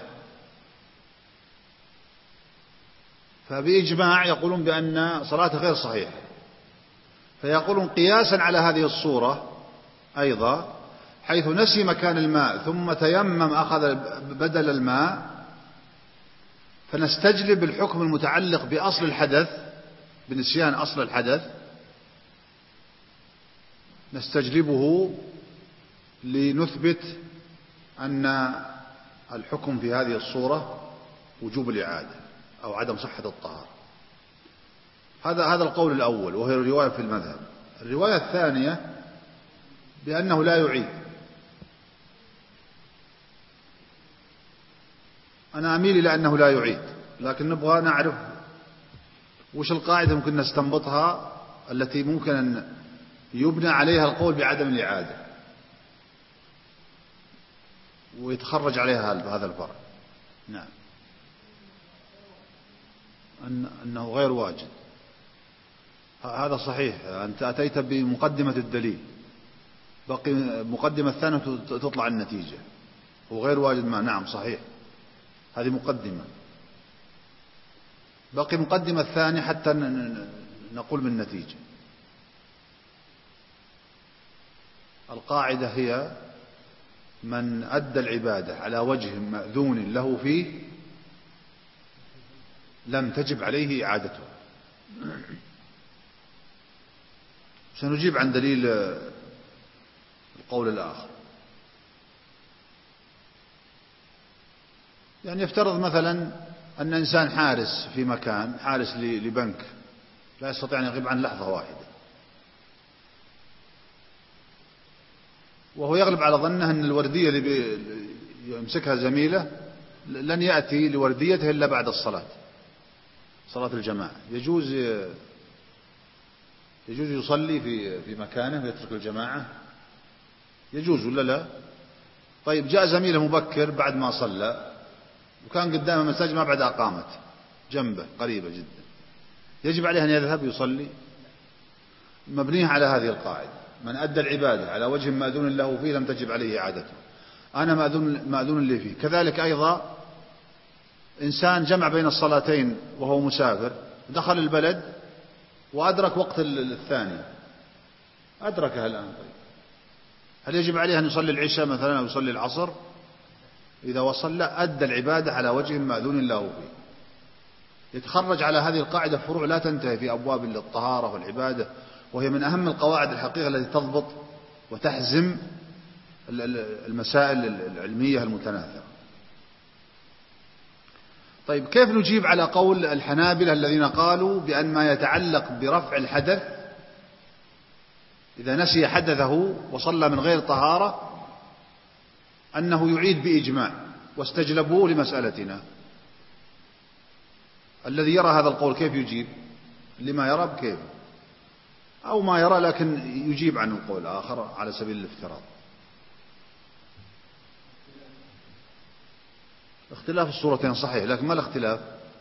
Speaker 3: فبإجماع يقولون بأن صلاته غير صحيحة، فيقولون قياسا على هذه الصورة أيضا حيث نسي مكان الماء ثم تيمم أخذ بدل الماء، فنستجلب الحكم المتعلق بأصل الحدث بنسيان أصل الحدث نستجلبه لنثبت أن الحكم في هذه الصورة وجوب الإعادة أو عدم صحة الطهارة. هذا القول الأول، وهي الرواية في المذهب. الرواية الثانية بأنه لا يعيد. أنا أميل إلى أنه لا يعيد، لكن نبغى نعرف وش القاعدة ممكن نستنبطها التي ممكن أن يبنى عليها القول بعدم الإعادة ويتخرج عليها هذا الفرع. نعم، أنه غير واجب. هذا صحيح، أنت أتيت بمقدمة الدليل، بقي مقدمة الثانية تطلع النتيجة. هو غير واجب ما، نعم صحيح، هذه مقدمة، بقي مقدمة الثانية حتى نقول بالنتيجة. القاعدة هي من أدى العبادة على وجه مأذون له فيه لم تجب عليه إعادته. سنجيب عن دليل القول الآخر. يعني يفترض مثلا أن إنسان حارس في مكان، حارس لبنك، لا يستطيع أن يغيب عن لحظة واحدة، وهو يغلب على ظنه أن الوردية اللي يمسكها زميله لن يأتي لورديته إلا بعد الصلاة، صلاة الجماعة. يجوز يصلي في مكانه ويترك الجماعة، يجوز ولا لا؟ طيب جاء زميله مبكر بعد ما صلى وكان قدامه مساجد ما بعد أقامت جنبه قريبة جدا، يجب عليه أن يذهب يصلي؟ مبنيه على هذه القاعدة: من أدى العبادة على وجه مأذون له فيه لم تجب عليه إعادته. أنا مأذون لي فيه. كذلك أيضا إنسان جمع بين الصلاتين وهو مسافر، دخل البلد وأدرك وقت الثاني، أدركها الآن، طيب هل يجب عليه أن يصلي العشاء مثلا أو يصلي العصر إذا وصل؟ لا، أدى العبادة على وجه مأذون له فيه. يتخرج على هذه القاعدة فروع لا تنتهي في أبواب الطهارة والعبادة، وهي من أهم القواعد الحقيقة التي تضبط وتحزم المسائل العلمية المتناثرة. طيب كيف نجيب على قول الحنابلة الذين قالوا بأن ما يتعلق برفع الحدث إذا نسي حدثه وصلى من غير طهارة أنه يعيد بإجماع، واستجلبوه لمسألتنا؟ الذي يرى هذا القول كيف يجيب؟ اللي ما يرى بكيف، أو ما يرى لكن يجيب عن القول الآخر على سبيل الافتراض. اختلاف الصورتين صحيح، لكن ما الاختلاف؟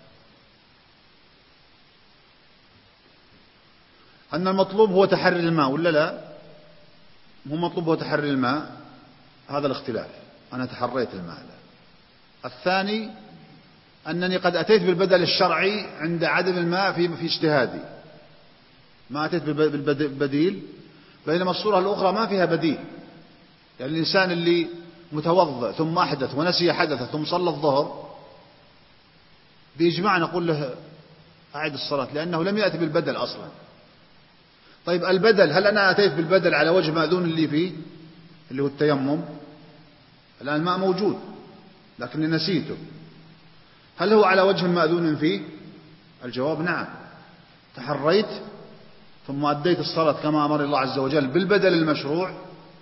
Speaker 3: أن المطلوب هو تحري الماء ولا لا؟ هو مطلوب هو تحري الماء، هذا الاختلاف، أنا تحريت الماء. الثاني أنني قد أتيت بالبدل الشرعي عند عدم الماء في اجتهادي، ما أتيت بالبديل، بينما الصورة الأخرى ما فيها بديل. يعني الإنسان اللي متوضأ ثم أحدث ونسي حدثه ثم صلى الظهر بإجماع نقول له أعد الصلاة، لأنه لم يأتي بالبدل أصلا. طيب البدل، هل أنا أتيت بالبدل على وجه مأذون اللي فيه اللي هو التيمم؟ الآن الماء موجود لكني نسيته، هل هو على وجه مأذون فيه؟ الجواب نعم، تحريت ثم أديت الصلاة كما أمر الله عز وجل بالبدل المشروع.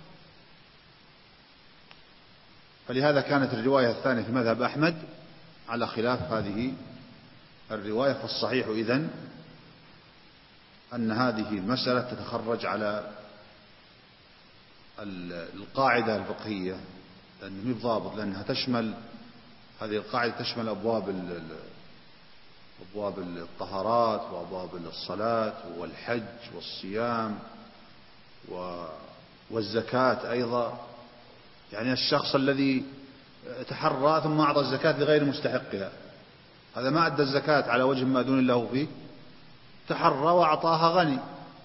Speaker 3: فلهذا كانت الرواية الثانية في مذهب أحمد على خلاف هذه الرواية. فالصحيح إذن أن هذه المسألة تتخرج على القاعدة الفقهية، لأنه مو ضابط، لأنها تشمل، هذه القاعدة تشمل أبواب الطهارات وأبواب الصلاة والحج والصيام والزكاة أيضا. يعني الشخص الذي تحرى ثم أعطى الزكاة لغير مستحقها، هذا ما أدى الزكاة على وجه ما دون الله فيه، تحرى وأعطاها غني،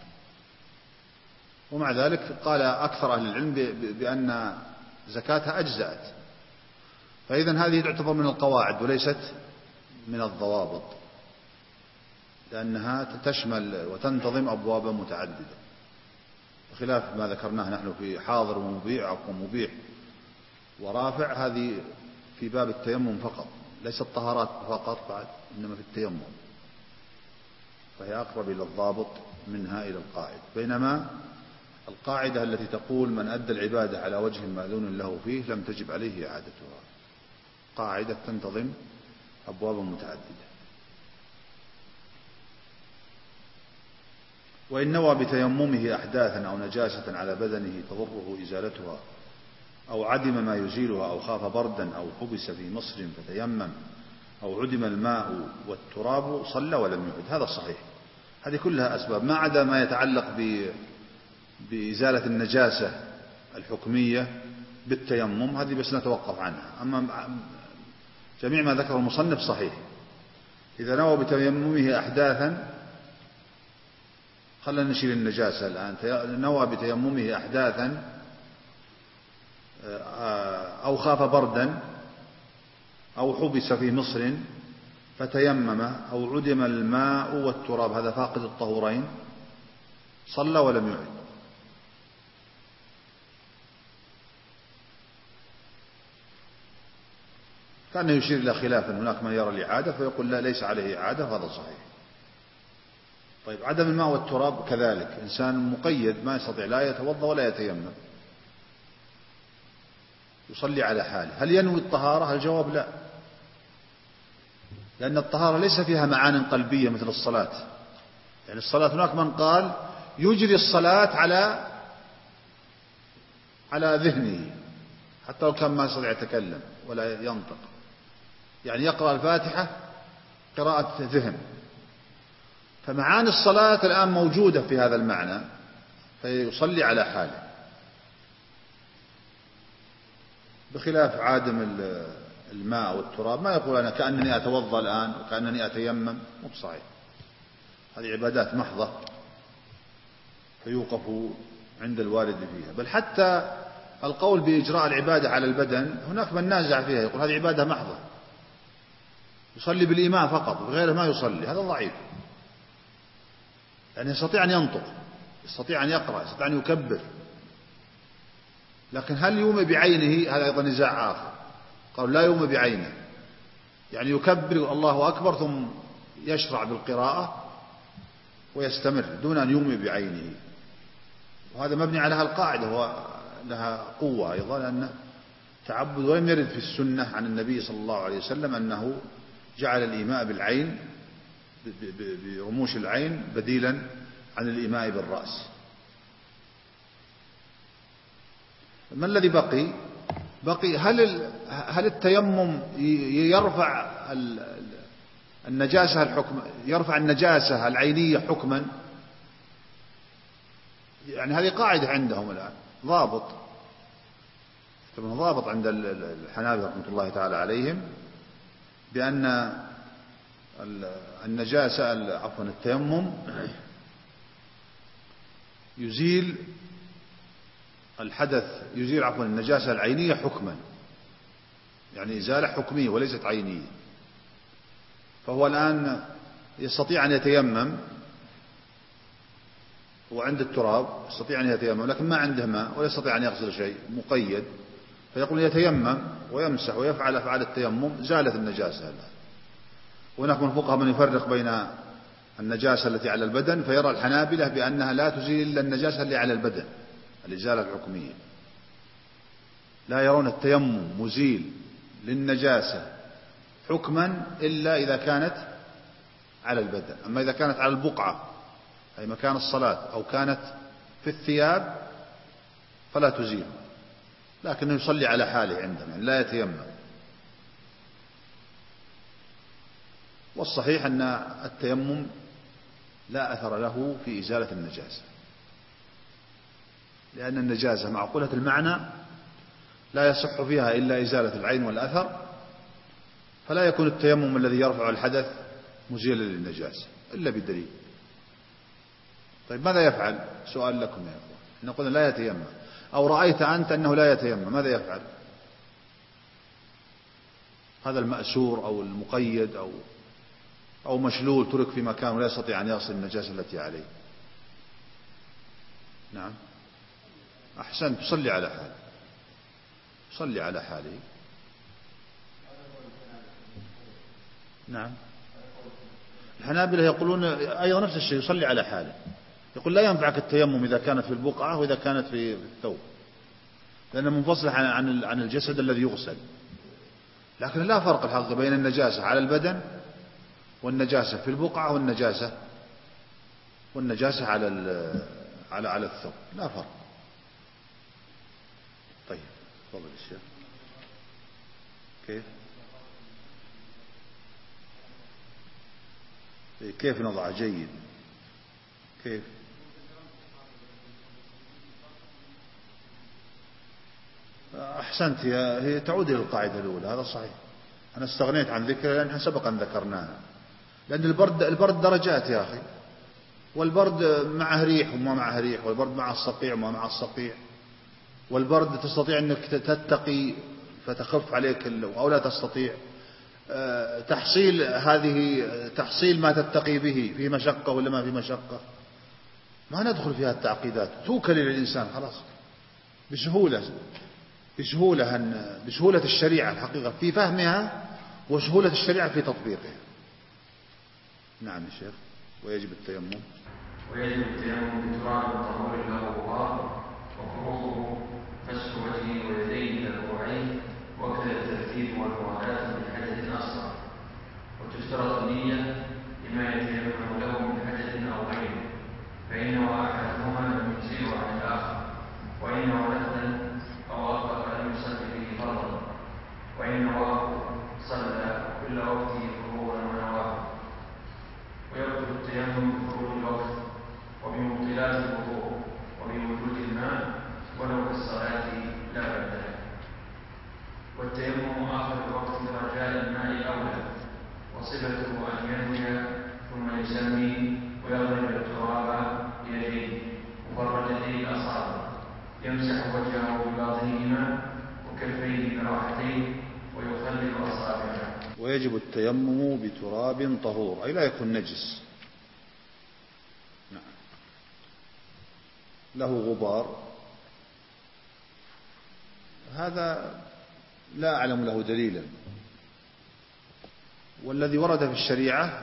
Speaker 3: ومع ذلك قال أكثر أهل العلم بأن زكاتها أجزأت. فإذن هذه تعتبر من القواعد وليست من الضوابط، لأنها تشمل وتنتظم أبوابا متعددة. بخلاف ما ذكرناه نحن في حاضر ومبيع ومبيح ورافع، هذه في باب التيمم فقط، ليس الطهارات فقط بعد، إنما في التيمم، فهي أقرب إلى الضابط منها إلى القاعدة. بينما القاعدة التي تقول من أدى العبادة على وجه مأذون له فيه لم تجب عليه إعادتها، قاعدة تنتظم أبواب متعددة. وإن نوى بتيممه أحداثا أو نجاسة على بدنه تضره إزالتها، أو عدم ما يزيلها، أو خاف بردا، أو حبس في مصر فتيمم، أو عدم الماء والتراب، صلى ولم يعد. هذا صحيح، هذه كلها أسباب، ما عدا ما يتعلق بإزالة النجاسة الحكمية بالتيمم، هذه بس نتوقف عنها. أما جميع ما ذكر المصنف صحيح. إذا نوى بتيممه أحداثا، خلنا نشيل النجاسة الآن، نوى بتيممه أحداثا أو خاف بردا، أو حبس في مصر فتيمم، أو عدم الماء والتراب، هذا فاقد الطهورين، صلى ولم يعد. كان يشير إلى خلاف، هناك من يرى الإعادة فيقول لا، ليس عليه إعادة، وهذا صحيح. طيب عدم الماء والتراب كذلك، إنسان مقيد ما يستطيع لا يتوضأ ولا يتيمم، يصلي على حاله، هل ينوي الطهارة؟ الجواب لا، لأن الطهارة ليس فيها معان قلبية مثل الصلاة. يعني الصلاة هناك من قال يجري الصلاة على ذهنه حتى لو كان ما يستطيع يتكلم ولا ينطق، يعني يقرأ الفاتحة قراءة ذهن. فمعاني الصلاة الآن موجودة في هذا المعنى، فيصلي على حاله، بخلاف عادم الماء والتراب، ما يقول أنا كأنني أتوضأ الآن وكأنني أتيمم، مو صحيح، هذه عبادات محضة فيوقف عند الوارد فيها. بل حتى القول بإجراء العبادة على البدن هناك من نازع فيها، يقول هذه عبادة محضة، يصلي بالإيماء فقط وغيره ما يصلي، هذا ضعيف. يعني يستطيع أن ينطق، يستطيع أن يقرأ، يستطيع أن يكبر، لكن هل يومي بعينه؟ هذا أيضا نزاع آخر. قالوا لا يومي بعينه، يعني يكبر الله أكبر ثم يشرع بالقراءة ويستمر دون أن يومي بعينه، وهذا مبني على القاعدة ولها قوة أيضا، لأنه تعبد. ولم يرد في السنة عن النبي صلى الله عليه وسلم أنه جعل الإيماء بالعين برموش العين بديلا عن الإيماء بالرأس. ما الذي بقي هل التيمم يرفع النجاسة الحكم، يرفع النجاسة العينية حكما؟ يعني هذه قاعدة عندهم الآن، ضابط عند الحنابلة رحمة الله تعالى عليهم، بأن النجاسة التيمم يزيل الحدث، يزيل النجاسة العينية حكما، يعني إزالة حكمية وليست عينية. فهو الآن يستطيع أن يتيمم وعند التراب، يستطيع أن يتيمم، لكن ما عنده ماء ولا يستطيع أن يغسل شيء، مقيد، فيقول يتيمم ويمسح ويفعل أفعال التيمم، زالت النجاسة الآن. وهناك من الفقهاء من يفرق بين النجاسة التي على البدن، فيرى الحنابلة بأنها لا تزيل إلا النجاسة اللي على البدن، الإزالة الحكمية، لا يرون التيمم مزيل للنجاسة حكما إلا إذا كانت على البدن. أما إذا كانت على البقعة أي مكان الصلاة أو كانت في الثياب فلا تزيل، لكنه يصلي على حاله عندنا، يعني لا يتيمم. والصحيح أن التيمم لا أثر له في إزالة النجاسة، لأن النجاسة معقولة المعنى لا يصح فيها إلا إزالة العين والأثر، فلا يكون التيمم الذي يرفع الحدث مزيلا للنجاسة إلا بالدليل. طيب ماذا يفعل؟ سؤال لكم يا أخوان، نقول لا يتيمم، أو رأيت أنت أنه لا يتيمم، ماذا يفعل؟ هذا المأسور أو المقيد أو مشلول ترك في مكان ولا يستطيع أن يغسل النجاسة التي عليه. نعم. أحسنت، تصلي على حاله، صلي على حاله. نعم، الحنابلة يقولون أيضا نفس الشيء، يصلي على حاله. يقول لا ينفعك التيمم إذا كانت في البقعة وإذا كانت في الثوب، لأنه منفصل عن الجسد الذي يغسل. لكن لا فرق الحق بين النجاسة على البدن والنجاسة في البقعة والنجاسة على الثوب، لا فرق. طيب تفضل الشيخ. كيف نضع جيد؟ كيف؟ أحسنت، هي تعود إلى القاعدة الأولى، هذا صحيح. أنا استغنيت عن ذكرها لأنها سبقا ذكرناها، لأن البرد درجات يا أخي، والبرد معه ريح وما معه ريح، والبرد معه الصقيع وما معه الصقيع، والبرد تستطيع أنك تتقي فتخف عليك أو لا تستطيع. تحصيل ما تتقي به في مشقة ولا ما في مشقة، ما ندخل فيها التعقيدات، توكل إلى الإنسان خلاص بسهولة الشريعة الحقيقة في فهمها، وسهولة الشريعة في تطبيقها. نعم يا شيخ. ويجب التيمم
Speaker 2: بتراب طهور له غبار، وفروضه مسح وجهه ويديه الى الكوعين، وكذا الترتيب والموالاة بحدث اصغر. وتشترط النية لما يتيمم له من حدث او غيره، فإنه أحدهما يجزئ عن الآخر، وإنه نفلا أو أطلق لم يصلي به فرضا، وإنه صلى كل وقته فروضا ونوافل. ويبطل التيمم بخروج الوقت وبمبطلات الوضوء وبوجود الماء ولو بالصلاة لا بد له. والتيمم آخر الوقت برجاء الماء أولى، وصفته أن ينوي ثم يسمي ويضرب التراب بيديه مفرجتي الأصابع، يمسح وجهه بباطنهما وكفيه براحتيه ويخلل أصابعه.
Speaker 3: ويجب التيمم بتراب طهور، أي لا يكون نجس. نعم. له غبار، هذا لا أعلم له دليلا، والذي ورد في الشريعة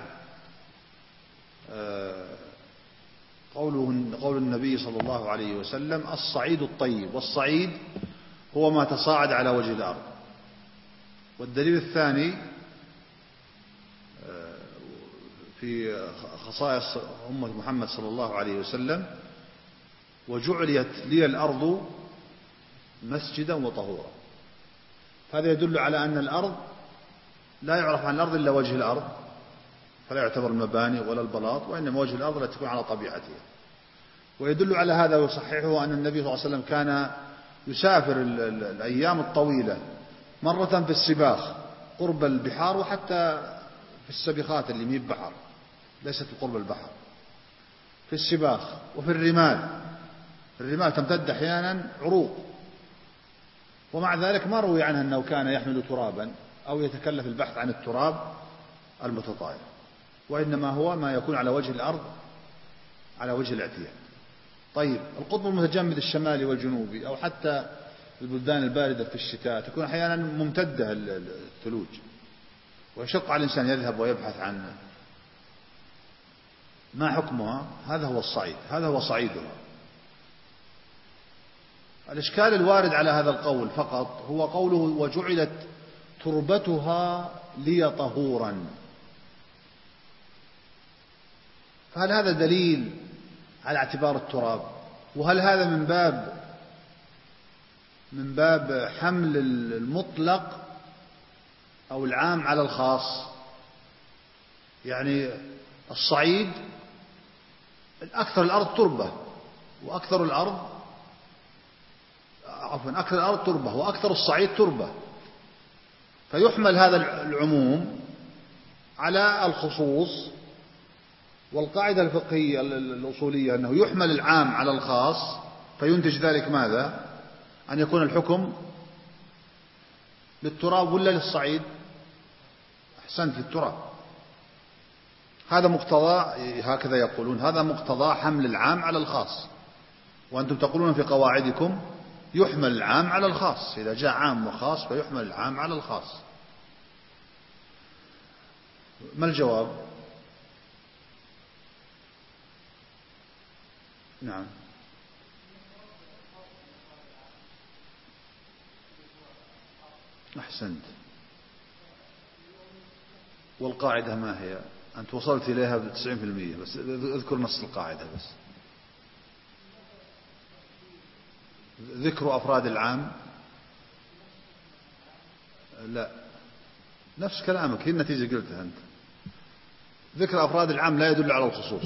Speaker 3: قول النبي صلى الله عليه وسلم: الصعيد الطيب. والصعيد هو ما تصاعد على وجه الأرض. والدليل الثاني في خصائص أمة محمد صلى الله عليه وسلم: وجعلت لي الأرض مسجدا وطهورا. هذا يدل على أن الأرض لا يعرف عن الأرض إلا وجه الأرض، فلا يعتبر المباني ولا البلاط، وإنما وجه الأرض لا تكون على طبيعتها. ويدل على هذا ويصححه أن النبي صلى الله عليه وسلم كان يسافر الأيام الطويلة مرة في السباخ قرب البحار، وحتى في السبخات اللي مي بحر ليست قرب البحر، في السباخ وفي الرمال تمتد أحيانا عروق، ومع ذلك ما روي عنه أنه كان يحمل ترابا أو يتكلف البحث عن التراب المتطاير، وإنما هو ما يكون على وجه الأرض على وجه الاعتياد. طيب، القطب المتجمد الشمالي والجنوبي أو حتى البلدان الباردة في الشتاء تكون أحيانا ممتدة الثلوج، ويشق على الإنسان يذهب ويبحث عنه. ما حكمها؟ هذا هو الصعيد، هذا هو صعيدها. الإشكال الوارد على هذا القول فقط هو قوله: وجعلت تربتها لي طهورا. فهل هذا دليل على اعتبار التراب؟ وهل هذا من باب حمل المطلق أو العام على الخاص؟ يعني الصعيد أكثر الأرض تربة، وأكثر الأرض أكثر الأرض تربة، وأكثر الصعيد تربة، فيحمل هذا العموم على الخصوص. والقاعدة الفقهية الأصولية أنه يحمل العام على الخاص، فينتج ذلك ماذا؟ أن يكون الحكم للتراب ولا للصعيد؟ أحسنت، للتراب. هذا مقتضى، هكذا يقولون، هذا مقتضى حمل العام على الخاص. وأنتم تقولون في قواعدكم يحمل العام على الخاص، إذا جاء عام وخاص فيحمل العام على الخاص. ما الجواب؟ نعم. أحسنت. والقاعدة ما هي؟ أنت وصلت إليها ب90%، بس اذكر نص القاعدة بس. ذكر أفراد العام. لا، نفس كلامك، هي النتيجة قلتها أنت. ذكر أفراد العام لا يدل على الخصوص.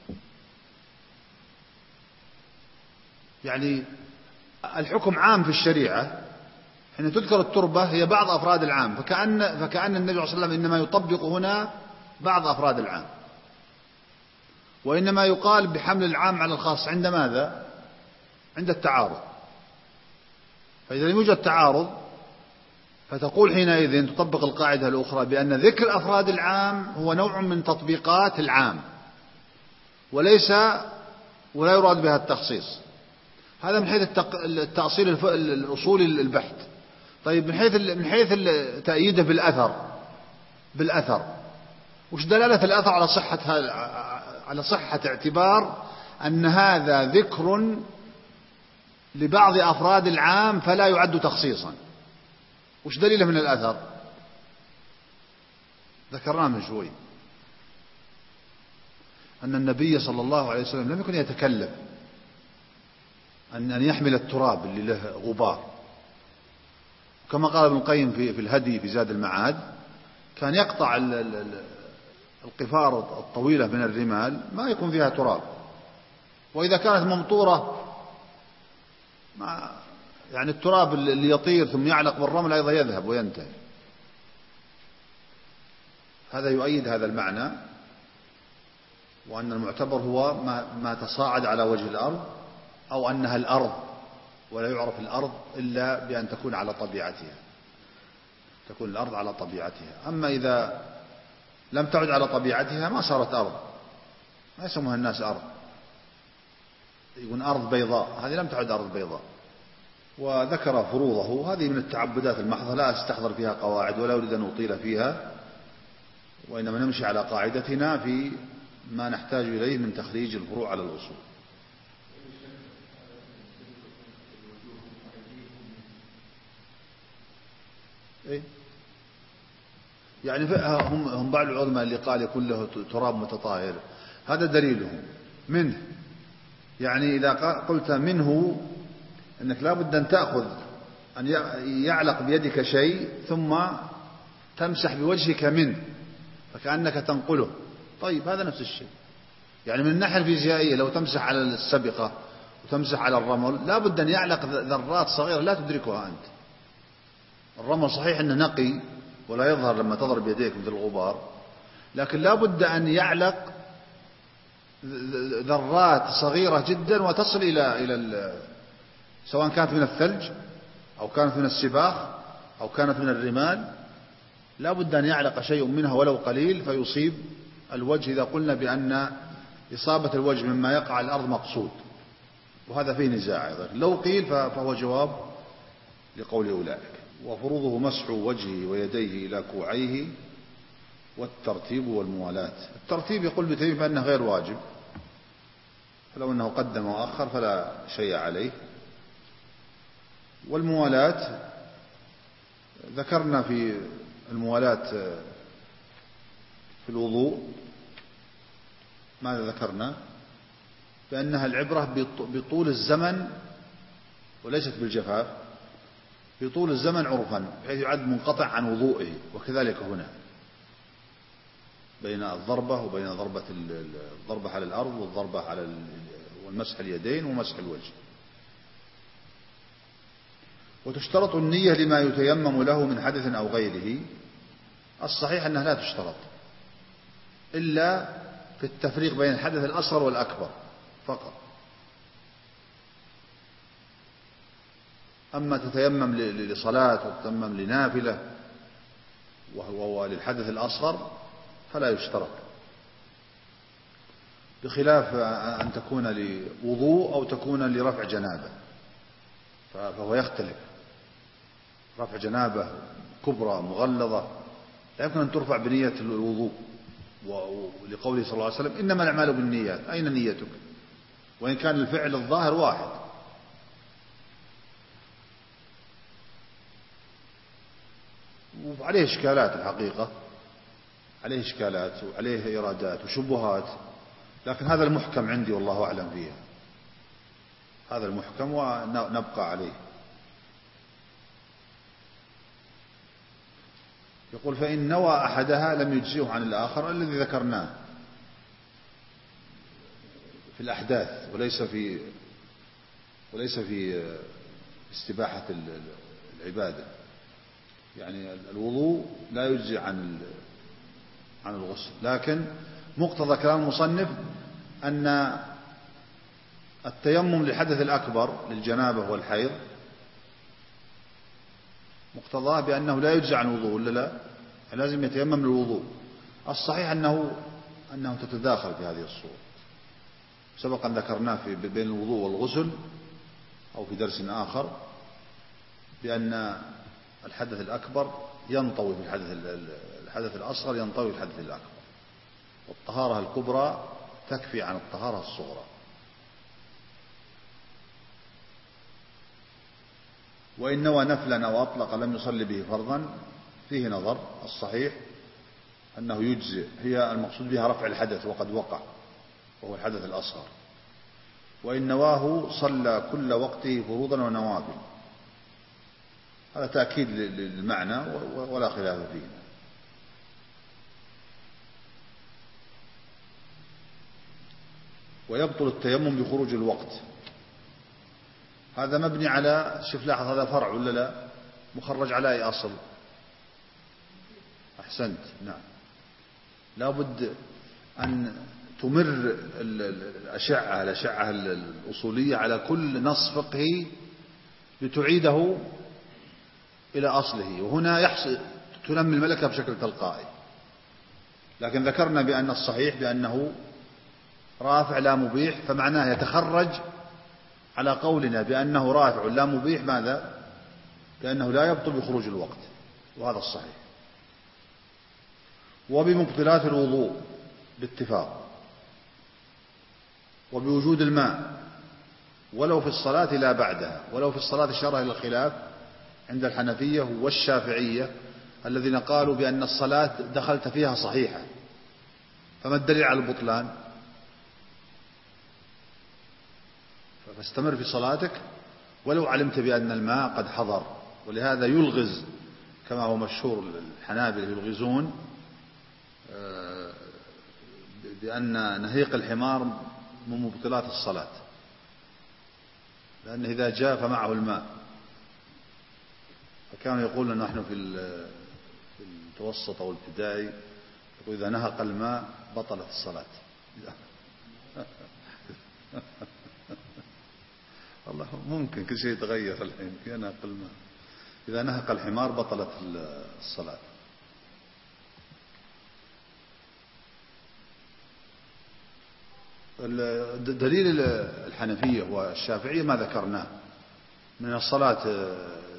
Speaker 3: يعني الحكم عام في الشريعة، حين تذكر التربة هي بعض أفراد العام، فكأن النبي صلى الله عليه وسلم إنما يطبق هنا بعض أفراد العام، وإنما يقال بحمل العام على الخاص عند ماذا؟ عند التعارض. فإذا لم يوجد تعارض فتقول حينئذ تطبق القاعدة الأخرى بأن ذكر أفراد العام هو نوع من تطبيقات العام ولا يراد بها التخصيص. هذا من حيث التأصيل الأصولي البحث. طيب من حيث تأييده بالأثر، وش دلالة الأثر على صحة اعتبار أن هذا ذكر لبعض أفراد العام فلا يعد تخصيصا؟ وش دليله من الأثر؟ ذكرناه من شوي أن النبي صلى الله عليه وسلم لم يكن يتكلف أن يحمل التراب اللي له غبار، كما قال ابن القيم في الهدي في زاد المعاد، كان يقطع القفار الطويلة من الرمال ما يكون فيها تراب، وإذا كانت ممطورة يعني التراب اللي يطير ثم يعلق بالرمل أيضا يذهب وينتهي. هذا يؤيد هذا المعنى، وأن المعتبر هو ما تصاعد على وجه الأرض، أو أنها الأرض، ولا يعرف الأرض إلا بأن تكون على طبيعتها، تكون الأرض على طبيعتها. أما إذا لم تعد على طبيعتها ما صارت أرض، ما يسموها الناس أرض، يقول أرض بيضاء، هذه لم تعد أرض بيضاء. وذكر فروضه، هذه من التعبدات المحضة لا أستحضر فيها قواعد ولا أريد أن أطيل فيها، وإنما نمشي على قاعدتنا في ما نحتاج إليه من تخريج الفروع على الأصول. إيه؟ يعني هم بعض العلماء اللي قال يكون له تراب متطاهر، هذا دليلهم منه. يعني إذا قلت منه أنك لا بد أن تأخذ أن يعلق بيدك شيء ثم تمسح بوجهك منه، فكأنك تنقله. طيب هذا نفس الشيء. يعني من الناحية الفيزيائية لو تمسح على السبقة وتمسح على الرمل لا بد أن يعلق ذرات صغيرة لا تدركها أنت. الرمل صحيح أنه نقي ولا يظهر لما تضرب يديك مثل الغبار، لكن لا بد أن يعلق ذرات صغيرة جدا وتصل إلى سواء كانت من الثلج أو كانت من السباخ أو كانت من الرمال، لا بد أن يعلق شيء منها ولو قليل فيصيب الوجه، إذا قلنا بأن إصابة الوجه مما يقع على الأرض مقصود، وهذا فيه نزاع أيضا. لو قيل فهو جواب لقول أولئك. وفروضه مسح وجهه ويديه إلى كوعيه والترتيب والموالاة. الترتيب يقول ابن تيمية بأنه غير واجب، فلو أنه قدم وأخر فلا شيء عليه. والموالاة ذكرنا في الموالاة في الوضوء ماذا ذكرنا؟ بأنها العبرة بطول الزمن وليست بالجفاف، بطول الزمن عرفا بحيث يعد منقطع عن وضوئه. وكذلك هنا بين الضربة وبين الضربة على الأرض والضربة على والمسح اليدين ومسح الوجه. وتشترط النية لما يتيمم له من حدث أو غيره. الصحيح أنها لا تشترط إلا في التفريق بين الحدث الأصغر والأكبر فقط. أما تتيمم لصلاة وتتيمم لنافلة وهو للحدث الأصغر فلا يشترط. بخلاف أن تكون لوضوء أو تكون لرفع جنابة، فهو يختلف. رفع جنابة كبرى مغلظة لا يمكن أن ترفع بنية الوضوء، ولقوله صلى الله عليه وسلم إنما الأعمال بالنيات. أين نيتك؟ وإن كان الفعل الظاهر واحد. وعليه إشكالات الحقيقة، عليه إشكالات وعليه إيرادات وشبهات، لكن هذا المحكم عندي والله أعلم فيها، هذا المحكم ونبقى عليه. يقول فإن نوى أحدها لم يجزئه عن الآخر الذي ذكرناه في الأحداث، وليس في استباحة العبادة. يعني الوضوء لا يجزي عن الغسل، لكن مقتضى كلام المصنف أن التيمم للحدث الأكبر للجنابة والحيض مقتضاه بأنه لا يجزي عن الوضوء، ولا لا؟ لازم يتيمم للوضوء. الصحيح أنه تتداخل في هذه الصورة، سبقا ذكرناه بين الوضوء والغسل أو في درس آخر بأن الحدث الأكبر ينطوي في الحدث الأصغر ينطوي في الحدث الأكبر، والطهارة الكبرى تكفي عن الطهارة الصغرى. وإن نوى نفلا أو أطلق لم يصلي به فرضا فيه نظر. الصحيح أنه يجزئ، هي المقصود بها رفع الحدث وقد وقع وهو الحدث الأصغر. وإن نواه صلى كل وقته فروضا ونوافل. هذا تأكيد للمعنى ولا خلاف فيه. ويبطل التيمم بخروج الوقت. هذا مبني على، شوف لاحظ هذا فرع ولا لا؟ مخرج على أي أصل؟ أحسنت، نعم. لابد أن تمر الأشعة الأصولية على كل نص فقهي لتعيده إلى أصله، وهنا تنمي الملكة بشكل تلقائي. لكن ذكرنا بأن الصحيح بأنه رافع لا مبيح، فمعناه يتخرج على قولنا بأنه رافع لا مبيح ماذا؟ بأنه لا يبطل بخروج الوقت، وهذا الصحيح. وبمبطلات الوضوء باتفاق، وبوجود الماء ولو في الصلاة لا بعدها. ولو في الصلاة إشارة إلى الخلاف عند الحنفية والشافعية الذين قالوا بأن الصلاة دخلت فيها صحيحة، فما الدليل على البطلان؟ فاستمر في صلاتك ولو علمت بأن الماء قد حضر. ولهذا يلغز كما هو مشهور، الحنابلة يلغزون بأن نهيق الحمار من مبطلات الصلاة، لأنه إذا جاء فمعه الماء. فكانوا يقولون نحن في المتوسط أو الابتدائي يقول إذا نهق الماء بطلت الصلاة. والله ممكن كل شيء يتغير الحين، في نهق الماء. إذا نهق الحمار بطلت الصلاة. دليل الحنفية والشافعية ما ذكرناه من الصلاة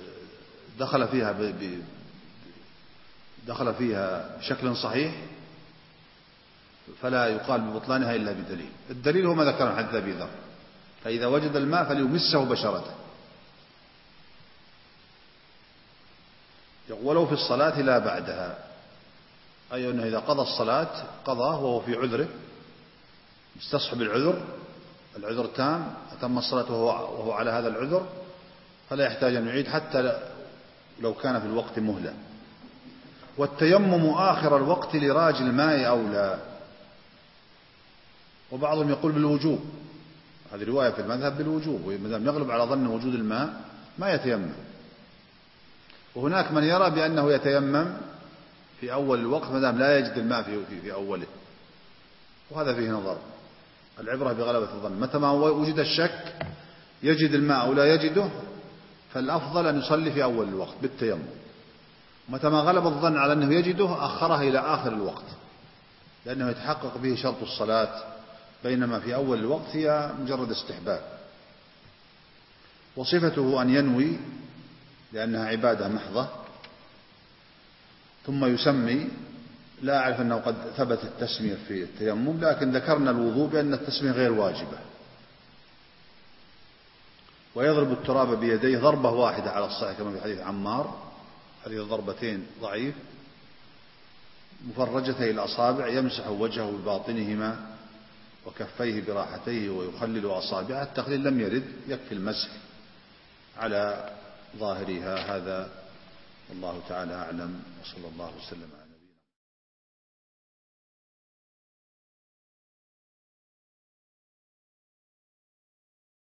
Speaker 3: دخل فيها بشكل صحيح فلا يقال ببطلانها إلا بدليل. الدليل هو ما ذكره حديث أبي ذر، فإذا وجد الماء فليمسه بشرته. ولو في الصلاة لا بعدها، أي أنه إذا قضى الصلاة قضاه وهو في عذره، استصحب العذر تام، أتم الصلاة وهو على هذا العذر، فلا يحتاج أن يعيد حتى لو كان في الوقت مهلة. والتيمم آخر الوقت لراج الماء أولى. وبعضهم يقول بالوجوب، هذه رواية في المذهب بالوجوب، وما دام يغلب على ظن وجود الماء ما يتيمم. وهناك من يرى بأنه يتيمم في أول الوقت ما دام لا يجد الماء في أوله، وهذا فيه نظر. العبرة بغلبة الظن، متى ما وجد الشك يجد الماء أو لا يجده فالأفضل أن يصلي في أول الوقت بالتيمم. متى ما غلب الظن على أنه يجده أخرها إلى آخر الوقت، لأنه يتحقق به شرط الصلاة بينما في أول الوقت هي مجرد استحباب. وصفته أن ينوي لأنها عبادة محضة ثم يسمي. لا أعرف أنه قد ثبت التسمية في التيمم، لكن ذكرنا الوضوء بأن التسمية غير واجبة. ويضرب التراب بيديه ضربة واحدة على الصحيح كما في حديث عمار، هذه ضربتين ضعيف، مفرجتي الأصابع، يمسح وجهه بباطنهما وكفيه براحتيه ويخلل أصابعه. التخليل لم يرد، يكفي المسح على ظاهرها. هذا والله تعالى أعلم، وصلى الله وسلم عليه.